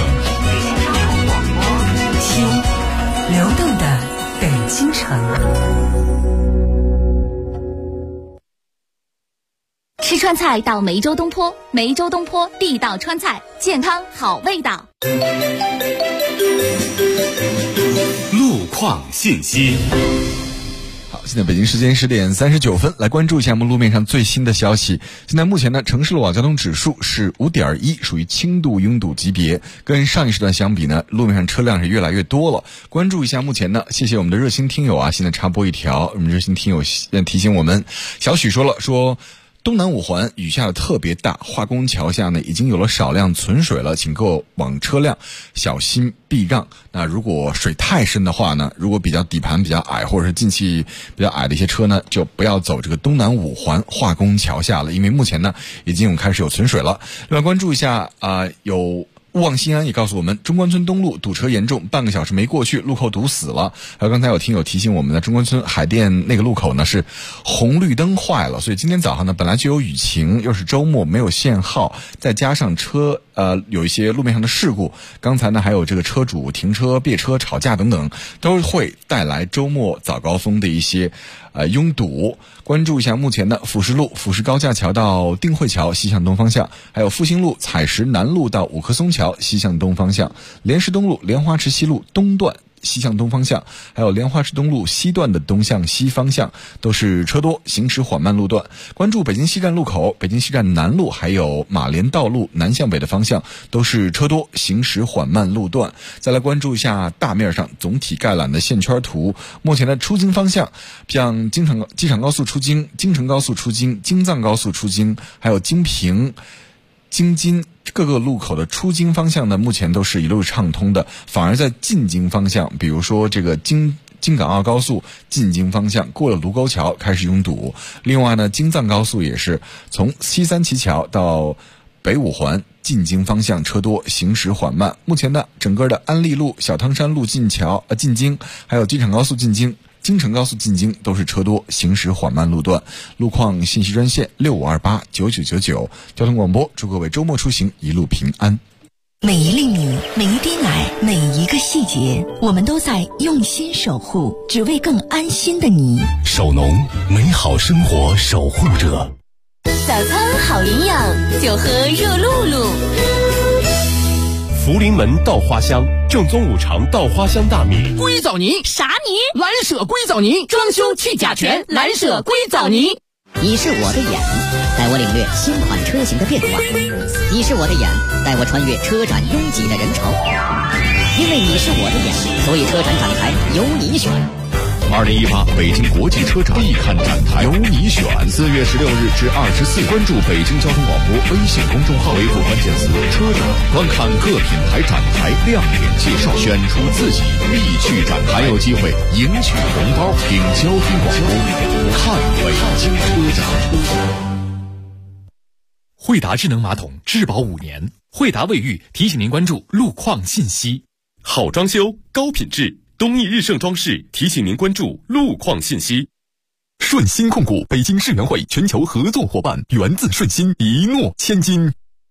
听流动的北京城。 吃川菜到梅州东坡，梅州东坡地道川菜，健康好味道。 路况信息。 好，现在北京时间10点39分，来关注一下我们路面上最新的消息。现在目前呢，城市路网交通指数是5.1，属于轻度拥堵级别。跟上一时段相比呢，路面上车辆是越来越多了。关注一下目前呢，谢谢我们的热心听友啊，现在插播一条，我们热心听友提醒我们，小许说东南五环雨下的特别大，化工桥下呢已经有了少量存水了，请过往车辆小心避让。那如果水太深的话呢，如果比较底盘比较矮或者是进气比较矮的一些车呢，就不要走这个东南五环化工桥下了，因为目前呢已经开始有存水了。另外关注一下有勿忘西安也告诉我们，中关村东路堵车严重，半个小时没过去，路口堵死了。还有刚才有听友提醒我们的中关村海淀那个路口呢是红绿灯坏了，所以今天早上呢本来就有雨情，又是周末没有限号，再加上有一些路面上的事故，刚才呢还有这个车主停车别车吵架等等，都会带来周末早高峰的一些拥堵。关注一下目前的辅石路辅石高架桥到定慧桥西向东方向，还有复兴路采石南路到五棵松桥西向东方向，莲石东路莲花池西路东段西向东方向，还有莲花池东路西段的东向西方向都是车多，行驶缓慢路段。关注北京西站路口、北京西站南路还有马连道路南向北的方向都是车多，行驶缓慢路段。再来关注一下大面上总体概览的线圈图，目前的出京方向，像机场高速出京、京承高速出京、京藏高速出京，还有京平、京津各个路口的出京方向呢，目前都是一路畅通的，反而在进京方向，比如说这个京港澳高速进京方向过了卢沟桥开始拥堵。另外呢，京藏高速也是从西三旗桥到北五环进京方向车多，行驶缓慢。目前呢，整个的安利路、小汤山路进京，还有机场高速进京、京承高速进京都是车多，行驶缓慢路段。路况信息专线65289999，交通广播，祝各位周末出行一路平安。 每一粒米，每一滴奶，每一个细节，我们都在用心守护，只为更安心的你。 守农，美好生活守护者。 早餐好营养，就喝热露露。 福临门稻花香，正宗五常稻花香大米。 硅藻泥啥泥？ 蓝舍硅藻泥，装修去甲醛，蓝舍硅藻泥。 你是我的眼，带我领略新款车型的变化；你是我的眼，带我穿越车展拥挤的人潮。因为你是我的眼，所以车展展台由你选。 2018北京国际车展必看展台，由你选。4月16日至24日，关注北京交通广播微信公众号，回复关键词“车展”，观看各品牌展台亮点介绍，选出自己必去展台，还有机会赢取红包。听交通广播，看北京车展。 惠达智能马桶质保5年，惠达卫浴提醒您关注路况信息。 好装修，高品质。东义日盛装饰提醒您关注路况信息。 顺鑫控股北京世园会全球合作伙伴，源自顺鑫，一诺千金。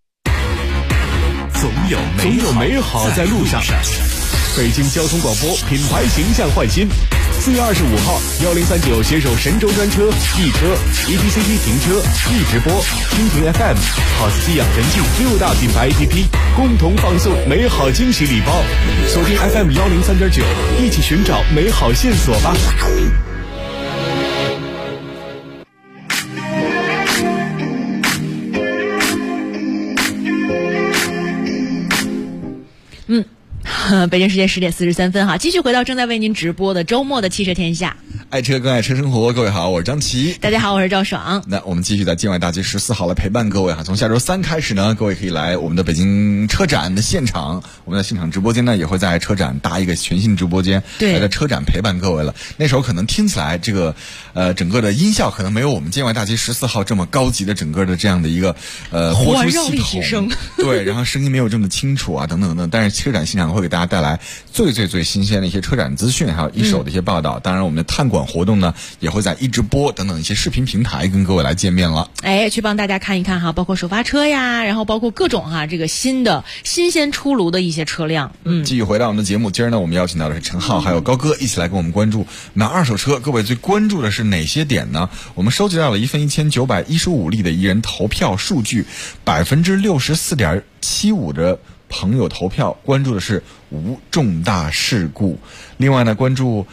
总有美好在路上。北京交通广播品牌形象焕新。4月25号，1039携手神州专车、易车、ETCT 停车、易直播、蜻蜓 FM、House 寄养神器6大品牌 APP 共同放送美好惊喜礼包。锁定 FM 103.9，一起寻找美好线索吧。 北京时间10点43分哈，继续回到正在为您直播的周末的汽车天下。 爱车更爱车生活，各位好，我是张琪。 大家好，我是赵爽。 那我们继续在境外大街14号来陪伴各位哈。从下周3开始呢，各位可以来我们的北京车展的现场，我们的现场直播间呢也会在车展搭一个全新直播间，来在车展陪伴各位了。那时候可能听起来这个整个的音效可能没有我们境外大街14号这么高级的整个的这样的一个播出系统，对，然后声音没有这么清楚啊等等等。但是车展现场会给大家带来最新鲜的一些车展资讯，还有一手的一些报道。当然，我们的探馆活动呢也会在一直播等等一些视频平台跟各位来见面了。 去帮大家看一看哈，包括首发车呀，然后包括各种哈这个新鲜出炉的一些车辆。 继续回到我们的节目，今儿呢我们邀请到的是陈浩还有高哥一起来跟我们关注买二手车。各位最关注的是哪些点呢？我们收集到了11915例的一人投票数据，64.75%的朋友投票关注的是无重大事故。另外呢，关注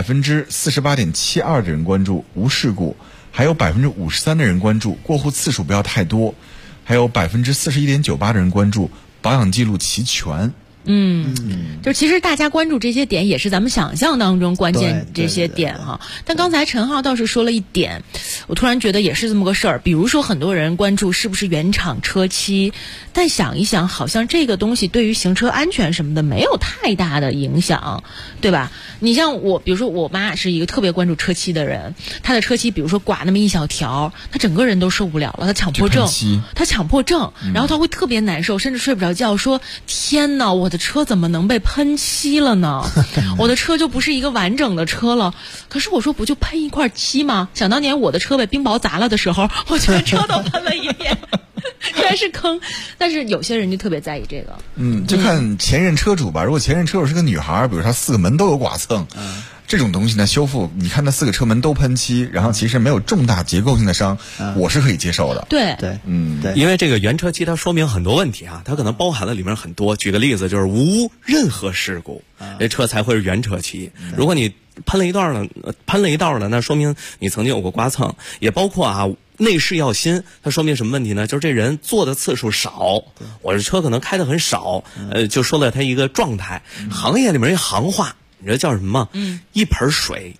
48.72%的人关注无事故，还有53%的人关注过户次数不要太多，还有41.98%的人关注保养记录齐全。 就其实大家关注这些点也是咱们想象当中关键这些点哈。但刚才陈浩倒是说了一点，我突然觉得也是这么个事儿。比如说很多人关注是不是原厂车漆，但想一想，好像这个东西对于行车安全什么的没有太大的影响，对吧？你像我，比如说我妈是一个特别关注车漆的人，她的车漆比如说刮那么一小条，她整个人都受不了了，她强迫症，然后她会特别难受，甚至睡不着觉，说天哪，我的车怎么能被喷漆了呢？我的车就不是一个完整的车了。可是我说不就喷一块漆吗？想当年我的车被冰雹砸了的时候，我全车都喷了一遍。全是坑，但是有些人就特别在意这个。 就看前任车主吧。如果前任车主是个女孩，比如她4个门都有剐蹭，这种东西呢修复，你看那4个车门都喷漆，然后其实没有重大结构性的伤，我是可以接受的。 对， 因为这个原车漆它说明很多问题啊，它可能包含了里面很多。举个例子，就是无任何事故，这车才会是原车漆。如果你喷了一道了，那说明你曾经有过刮蹭，也包括内饰要新，它说明什么问题呢？就是这人坐的次数少，我这车可能开的很少，就说了他一个状态。行业里面一行话，你知道叫什么吗？一盆水，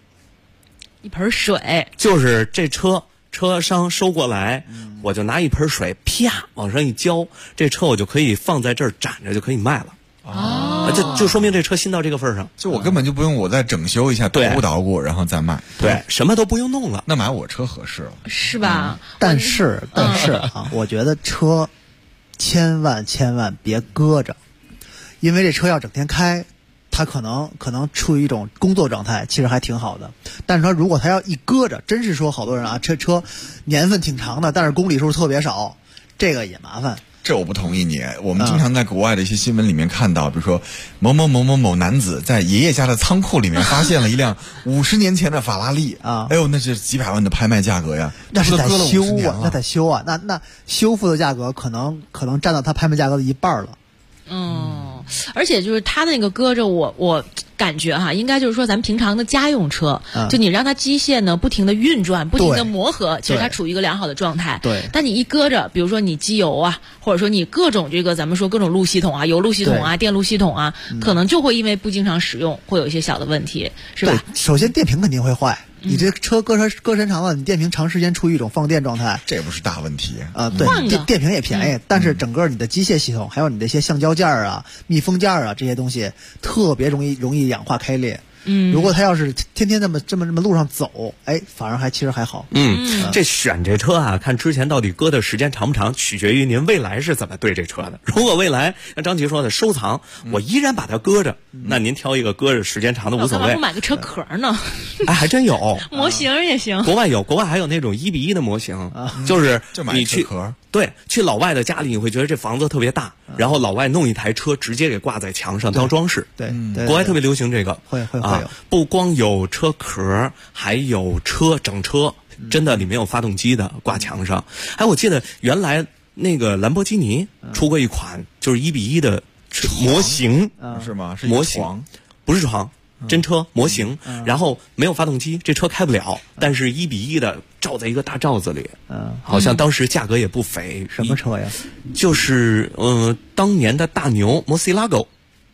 就是这车商收过来，我就拿一盆水啪往上一浇，这车我就可以放在这儿展着，就可以卖了。就说明这车新到这个份上， 就我根本就不用我再整修一下，捣鼓然后再卖， 对，什么都不用弄了， 那买我车合适了， 是吧？ 但是我觉得车千万别搁着，因为这车要整天开，它可能处于一种工作状态，其实还挺好的。但是说如果它要一搁着，真是说好多人这车年份挺长的，但是公里数特别少，这个也麻烦。 这我不同意你。我们经常在国外的一些新闻里面看到，比如说某男子在爷爷家的仓库里面发现了一辆50年前的法拉利啊！哎呦，那是几百万的拍卖价格呀！ 那是得修啊，那修复的价格可能占到它拍卖价格的一半了。 而且就是它的那个搁着，我感觉应该就是说咱们平常的家用车，就你让它机械呢不停的运转，不停的磨合，其实它处于一个良好的状态。 对。 但你一搁着，比如说你机油啊，或者说你各种这个咱们说各种路系统啊，油路系统啊，电路系统啊，可能就会因为不经常使用，会有一些小的问题，是吧？ 首先电瓶肯定会坏。你这车搁时间长了，你电瓶长时间处于一种放电状态， 这也不是大问题对，电瓶也便宜，但是整个你的机械系统，还有你的一些橡胶件啊、密封件啊这些东西，特别容易氧化开裂。如果他要是天天这么路上走，反而其实还好。 这选这车啊，看之前到底搁的时间长不长，取决于您未来是怎么对这车的。如果未来像张琪说的收藏，我依然把它搁着，那您挑一个搁着时间长的无所谓。 不买个车壳呢？ 还真有模型也行。 国外还有那种1:1的模型，就是你去去老外的家里，你会觉得这房子特别大，然后老外弄一台车直接给挂在墙上当装饰。 对， 国外特别流行这个。 会不光有车壳，还有整车，真的里面有发动机的挂墙上。我记得原来那个兰博基尼出过一款就是1:1的模型， 是吗？是模型，不是床。真车模型，然后没有发动机，这车开不了，但是1:1的罩在一个大罩子里，好像当时价格也不菲。 什么车呀？ 就是当年的大牛摩西拉狗。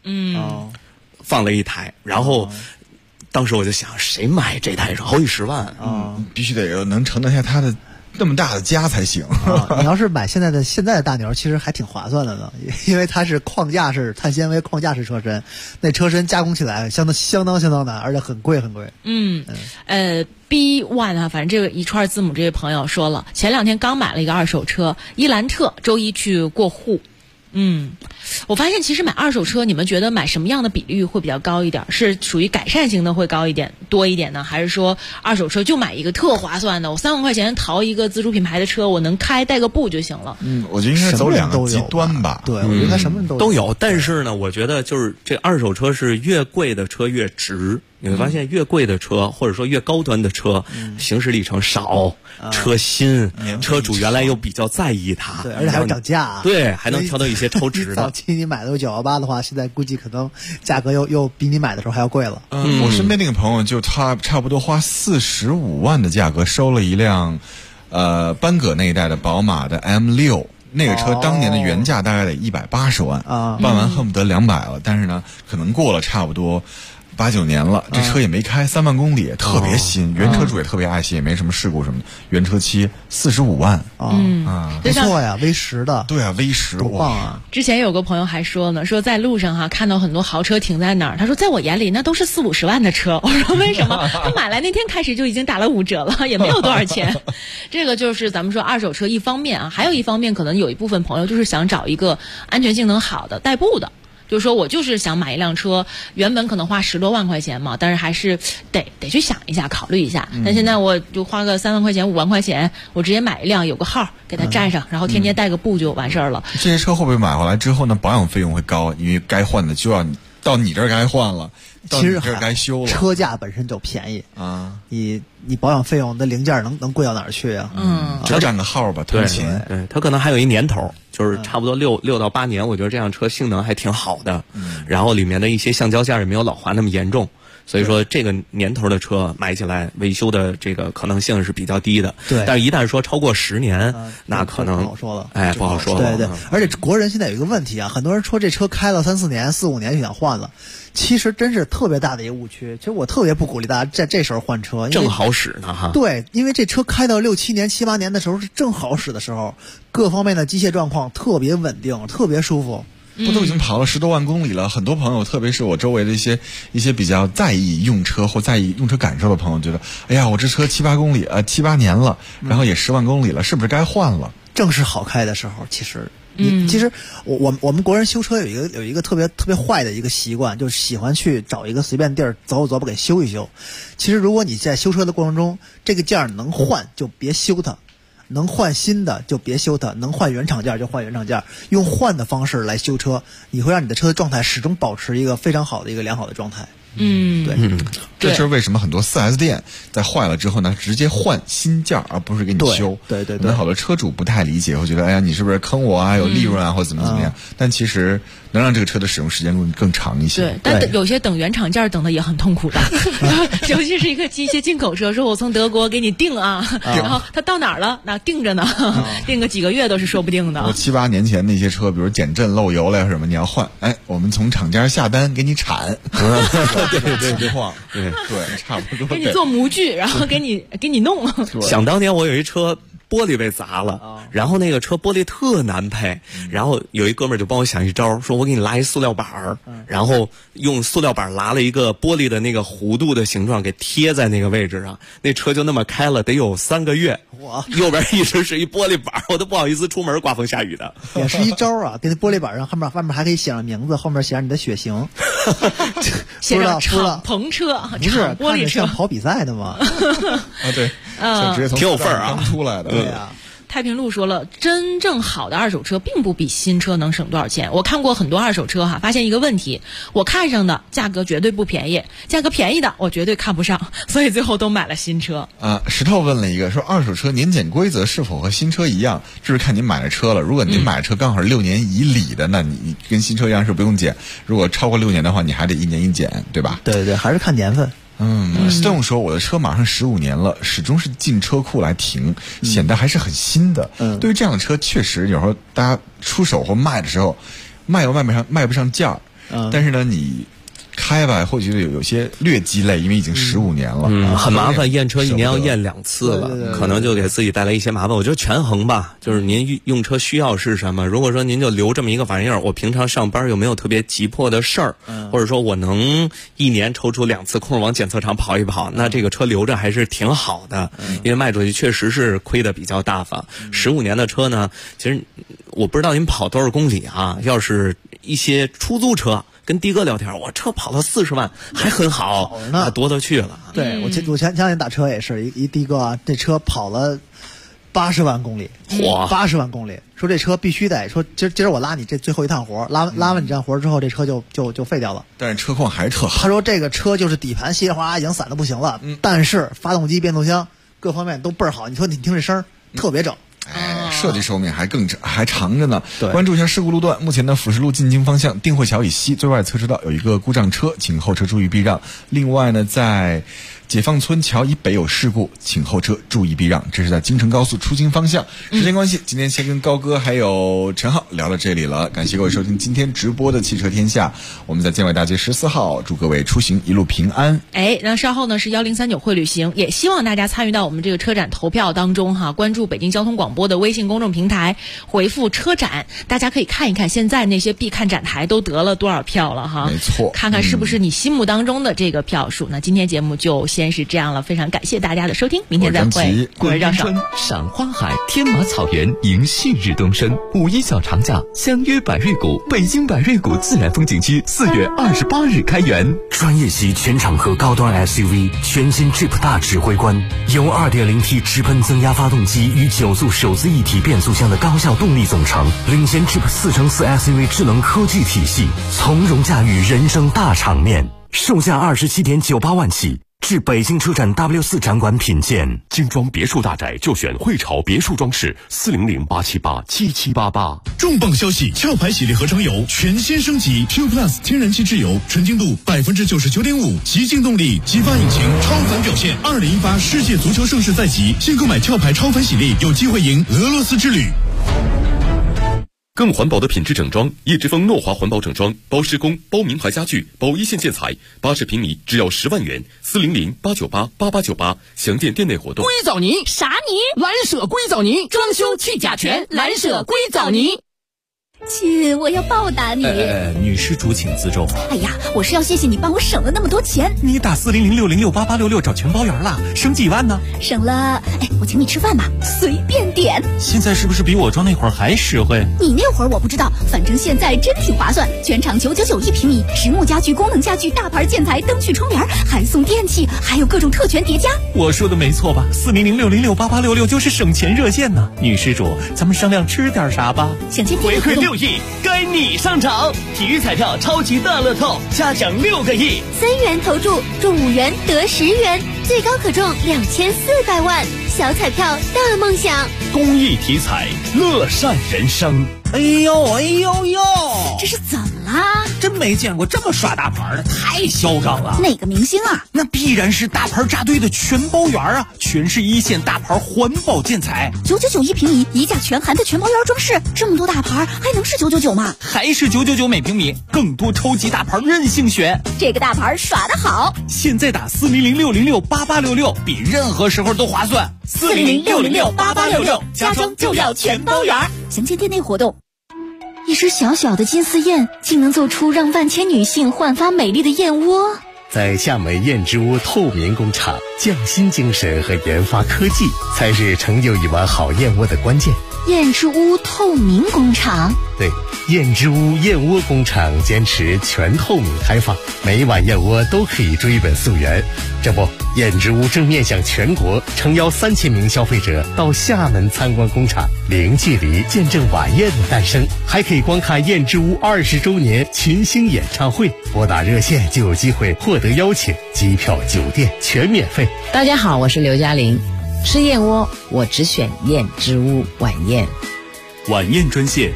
放了一台，然后当时我就想，谁买这台车好几十万必须得能承得下他的那么大的家才行。 你要是买现在的大牛，其实还挺划算的呢，因为它是框架式碳纤维框架式车身，那车身加工起来相当难，而且很贵。 B1 啊，反正这个一串字母，这位朋友说了，前2天刚买了一个二手车，伊兰特，周一去过户。我发现其实买二手车，你们觉得买什么样的比率会比较高一点？是属于改善型的会高一点多一点呢，还是说二手车就买一个特划算的，我3万块钱淘一个自主品牌的车，我能开带个步就行了？ 我觉得应该走两个极端吧。 对，我觉得什么人都有。但是呢，我觉得就是这二手车是越贵的车越值。你会发现越贵的车或者说越高端的车，行驶里程少，车新，车主原来又比较在意它， 对，而且还要涨价， 对，还能挑到一些超值的。 早期你买的918的话，现在估计可能价格又比你买的时候还要贵了。 我身边那个朋友就他差不多花45万的价格收了一辆班戈那一代的宝马的 M6。那个车当年的原价大概得180万办完恨不得200了，但是呢，可能过了差不多8、9年了，这车也没开，3万公里，特别新，原车主也特别爱惜，也没什么事故什么的，原车期45万不错呀，V10的， 对啊，V10 多棒啊！ 之前有个朋友还说呢，说在路上看到很多豪车停在那儿，他说在我眼里那都是40、50万的车。我说为什么？他买来那天开始就已经打了5折了，也没有多少钱。这个就是咱们说二手车一方面还有一方面可能有一部分朋友就是想找一个安全性能好的代步的。就是说我就是想买一辆车，原本可能花10多万块钱嘛，但是还是得去想一下，考虑一下。但现在我就花个3万块钱、5万块钱，我直接买一辆，有个号给它占上，然后天天带个步就完事儿了。 这些车会不会买回来之后呢，保养费用会高？因为该换的就要到你这儿该换了，到你这儿该修了。 车价本身就便宜啊，你保养费用的零件能贵到哪儿去啊？ 只占个号吧，通勤。 对，它可能还有一年头。就是差不多6到8年，我觉得这辆车性能还挺好的，然后里面的一些橡胶件也没有老化那么严重，所以说这个年头的车买起来维修的这个可能性是比较低的。 对， 但是一旦说超过10年，那可能不好说了。 不好说了。 对，而且国人现在有一个问题啊，很多人说这车开了3、4年、4、5年就想换了，其实真是特别大的一个误区。其实我特别不鼓励大家在这时候换车， 正好使呢哈。 对，因为这车开到6、7年、7、8年的时候是正好使的时候，各方面的机械状况特别稳定，特别舒服。 不都已经跑了10多万公里了？很多朋友，特别是我周围的一些比较在意用车或在意用车感受的朋友，觉得，哎呀，我这车7、8年了，然后也10万公里了，是不是该换了？ 正是好开的时候，其实。其实我们国人修车有一个特别坏的一个习惯，就是喜欢去找一个随便地儿走吧给修一修。其实如果你在修车的过程中，这个件能换就别修它，能换新的就别修它，能换原厂件就换原厂件，用换的方式来修车，你会让你的车的状态始终保持一个非常好的一个良好的状态。 这就是为什么很多4S 店在坏了之后呢，直接换新件而不是给你修。 对， 那好多车主不太理解，会觉得哎呀，你是不是坑我啊？有利润啊，或者怎么样？但其实能让这个车的使用时间更长一些。 对，但有些等原厂件等的也很痛苦的，尤其是一个机械进口车，说我从德国给你订啊，然后他到哪儿了？那订着呢，订个几个月都是说不定的。 我7、8年前那些车，比如减震漏油了什么，你要换，我们从厂家下单给你铲。对，差不多。 给你做模具，然后给你弄。 想当年我有一车玻璃被砸了，然后那个车玻璃特难配，然后有一哥们儿就帮我想一招，说我给你拉一塑料板儿，然后用塑料板拉了一个玻璃的那个弧度的形状给贴在那个位置上，那车就那么开了得有3个月。右边一直是一玻璃板，我都不好意思出门，刮风下雨的。 也是一招啊，跟那玻璃板上外面还可以写上名字，后面写上你的血型， 写上敞篷车， 不是玻璃车， 像跑比赛的吗？ 对，直接从挺有份儿啊， 刚出来的。 对呀。 太平路说了，真正好的二手车并不比新车能省多少钱。我看过很多二手车发现一个问题，我看上的价格绝对不便宜，价格便宜的我绝对看不上，所以最后都买了新车。 石头问了一个，说二手车年检规则是否和新车一样？就是看您买了车了，如果您买车刚好是6年以里的，那你跟新车一样是不用检；如果超过6年的话，你还得1年1检，对吧？ 对，还是看年份。 Stone 说我的车马上15年了，始终是进车库来停，显得还是很新的。对于这样的车，确实有时候大家出手或卖的时候，卖不上价儿。 但是呢，你开吧，或许有些略鸡肋，因为已经15年了， 很麻烦。验车1年要验2次了，可能就给自己带来一些麻烦。我觉得权衡吧，就是您用车需要是什么。如果说您就留这么一个玩意儿，我平常上班有没有特别急迫的事儿，或者说我能1年抽出2次空往检测厂跑一跑，那这个车留着还是挺好的。因为卖出去确实是亏的比较大方。15年的车呢，其实我不知道您跑多少公里啊。要是一些出租车。跟的哥聊天，我车跑到40万还很好，那多得去了。 对，我前两天打车也是一的哥啊，这车跑了80万公里，80万公里，说这车必须得说今儿我拉你这最后一趟活，拉完你这趟活之后，这车就废掉了。 但是车况还是特好。 他说这个车就是底盘稀里哗啦已经散的不行了，但是发动机、变速箱各方面都倍儿好。你说你听这声特别整。 设计寿命还长着呢。关注一下事故路段，目前呢，辅石路进京方向定慧桥以西最外侧车道有一个故障车，请后车注意避让。另外呢，在解放村桥以北有事故，请后车注意避让。这是在京承高速出京方向。时间关系，今天先跟高哥还有陈浩聊到这里了，感谢各位收听今天直播的汽车天下。我们在建外大街14号，祝各位出行一路平安。 那稍后呢是1039会旅行，也希望大家参与到我们这个车展投票当中哈。关注北京交通广播的微信公众平台，回复车展，大家可以看一看现在那些必看展台都得了多少票了哈。 没错， 看看是不是你心目当中的这个票数。那今天节目就先是这样了，非常感谢大家的收听，明天再会。 滚冰川，赏花海，天马草原，迎旭日东升。5·1小长假，相约百瑞谷，北京百瑞谷自然风景区4月28日开园。 专业级全场合高端 SUV， 全新 Jeep 大指挥官，由 2.0T 直喷增压发动机与9速手自一体变速箱的高效动力总成，领先 Jeep 4×4 SUV 智能科技体系，从容驾驭人生大场面。售价27.98万起。至北京车展 W4 展馆品鉴。 精装别墅大宅就选汇潮别墅装饰，400-878-7788。 重磅消息！壳牌洗涤合成油全新升级 Q Plus 天然气质油，纯净度99.5%，极净动力，激发引擎，超凡表现。2018世界足球盛世在即，现购买壳牌超凡洗涤，有机会赢俄罗斯之旅。 更环保的品质整装，叶之峰诺华环保整装，包施工，包名牌家具，包一线建材，80平米只要10万元，400-898-8898，详见店内活动。 硅藻泥啥泥？蓝舍硅藻泥，装修去甲醛，蓝舍硅藻泥。 亲，我要报答你。 女施主请自重。 哎呀，我是要谢谢你帮我省了那么多钱。 你打400-606-8866找全包圆了，省几万呢？ 省了，我请你吃饭吧，随便点。 现在是不是比我装那会儿还实惠？ 你那会儿我不知道，反正现在真挺划算。全场999一平米，实木家具、功能家具、大牌建材、灯具、窗帘，还送电器，还有各种特权叠加。 我说的没错吧？400-606-8866就是省钱热线呢。女施主，咱们商量吃点啥吧？ 想见回馈6亿，该你上场！体育彩票超级大乐透，嘉奖6个亿 ，3元投注，中5元得10元，最高可中2400万。小彩票大梦想， 公益体彩，乐善人生。 哎呦， 这是怎么啦？ 真没见过这么耍大牌的，太嚣张了。 哪个明星啊？ 那必然是大牌扎堆的全包圆啊，全是一线大牌环保建材。 999一平米，一价全含的全包圆装饰，这么多大牌还能是999吗？ 还是999每平米，更多超级大牌任性选。 这个大牌耍得好， 现在打400-606-8866，比任何时候都划算。 400-606-8866，家装就要全包圆。 详见店内活动。一只小小的金丝燕，竟能做出让万千女性焕发美丽的燕窝。 在厦门燕之屋透明工厂，匠心精神和研发科技才是成就一碗好燕窝的关键。 燕之屋透明工厂， 对，燕之屋燕窝工厂坚持全透明开放，每一碗燕窝都可以追本溯源。这不，燕之屋正面向全国，诚邀3000名消费者到厦门参观工厂，零距离见证晚宴的诞生，还可以观看燕之屋20周年群星演唱会。拨打热线就有机会获得邀请，机票、酒店全免费。 大家好，我是刘嘉玲。吃燕窝，我只选燕之屋晚宴。 晚宴专线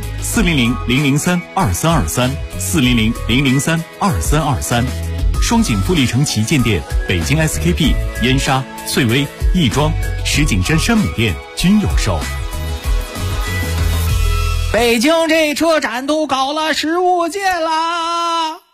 400-003-2323，400-003-2323。双井富力城旗舰店、北京 SKP、燕莎、翠微、亦庄、石景山山姆店均有售。 北京这车展都搞了15届啦！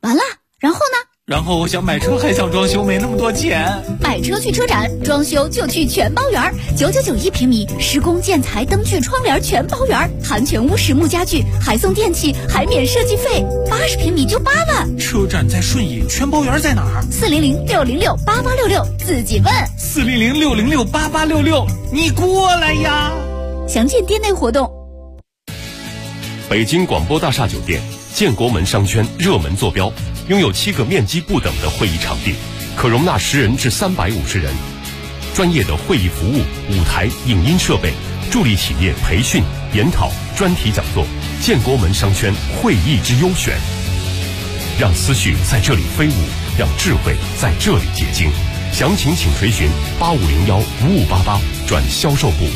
完了，然后呢？ 然后我想买车还想装修，没那么多钱。 买车去车展，装修就去全包园，9991平米，施工建材灯具窗帘全包园，含全屋实木家具，还送电器，还免设计费，80平米就8万。 车展在顺义，全包园在哪儿 ？400-606-8866，自己问。 400-606-8866，你过来呀！ 详见店内活动。 北京广播大厦酒店建国门商圈热门坐标，拥有7个面积不等的会议场地，可容纳10人至350人。专业的会议服务、舞台、影音设备，助力企业培训、研讨、专题讲座。建国门商圈会议之优选，让思绪在这里飞舞，让智慧在这里结晶。详情请垂询8501-5588转销售部。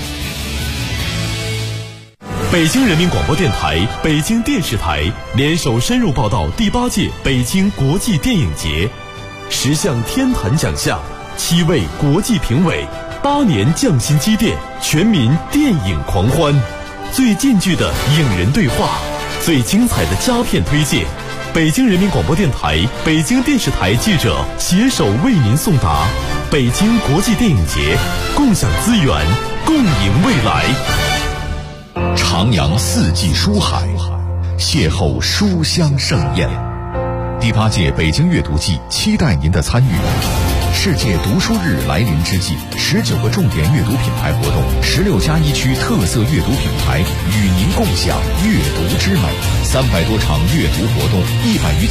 北京人民广播电台、北京电视台联手深入报道第8届北京国际电影节，10项天坛奖项，7位国际评委，8年匠心积淀，全民电影狂欢，最近距的影人对话，最精彩的佳片推荐。北京人民广播电台、北京电视台记者携手为您送达北京国际电影节，共享资源，共赢未来。 徜徉四季书海，邂逅书香盛宴。第8届北京阅读季期待您的参与。世界读书日来临之际，19个重点阅读品牌活动，16+1区特色阅读品牌与您共享阅读之美，300多场阅读活动，100余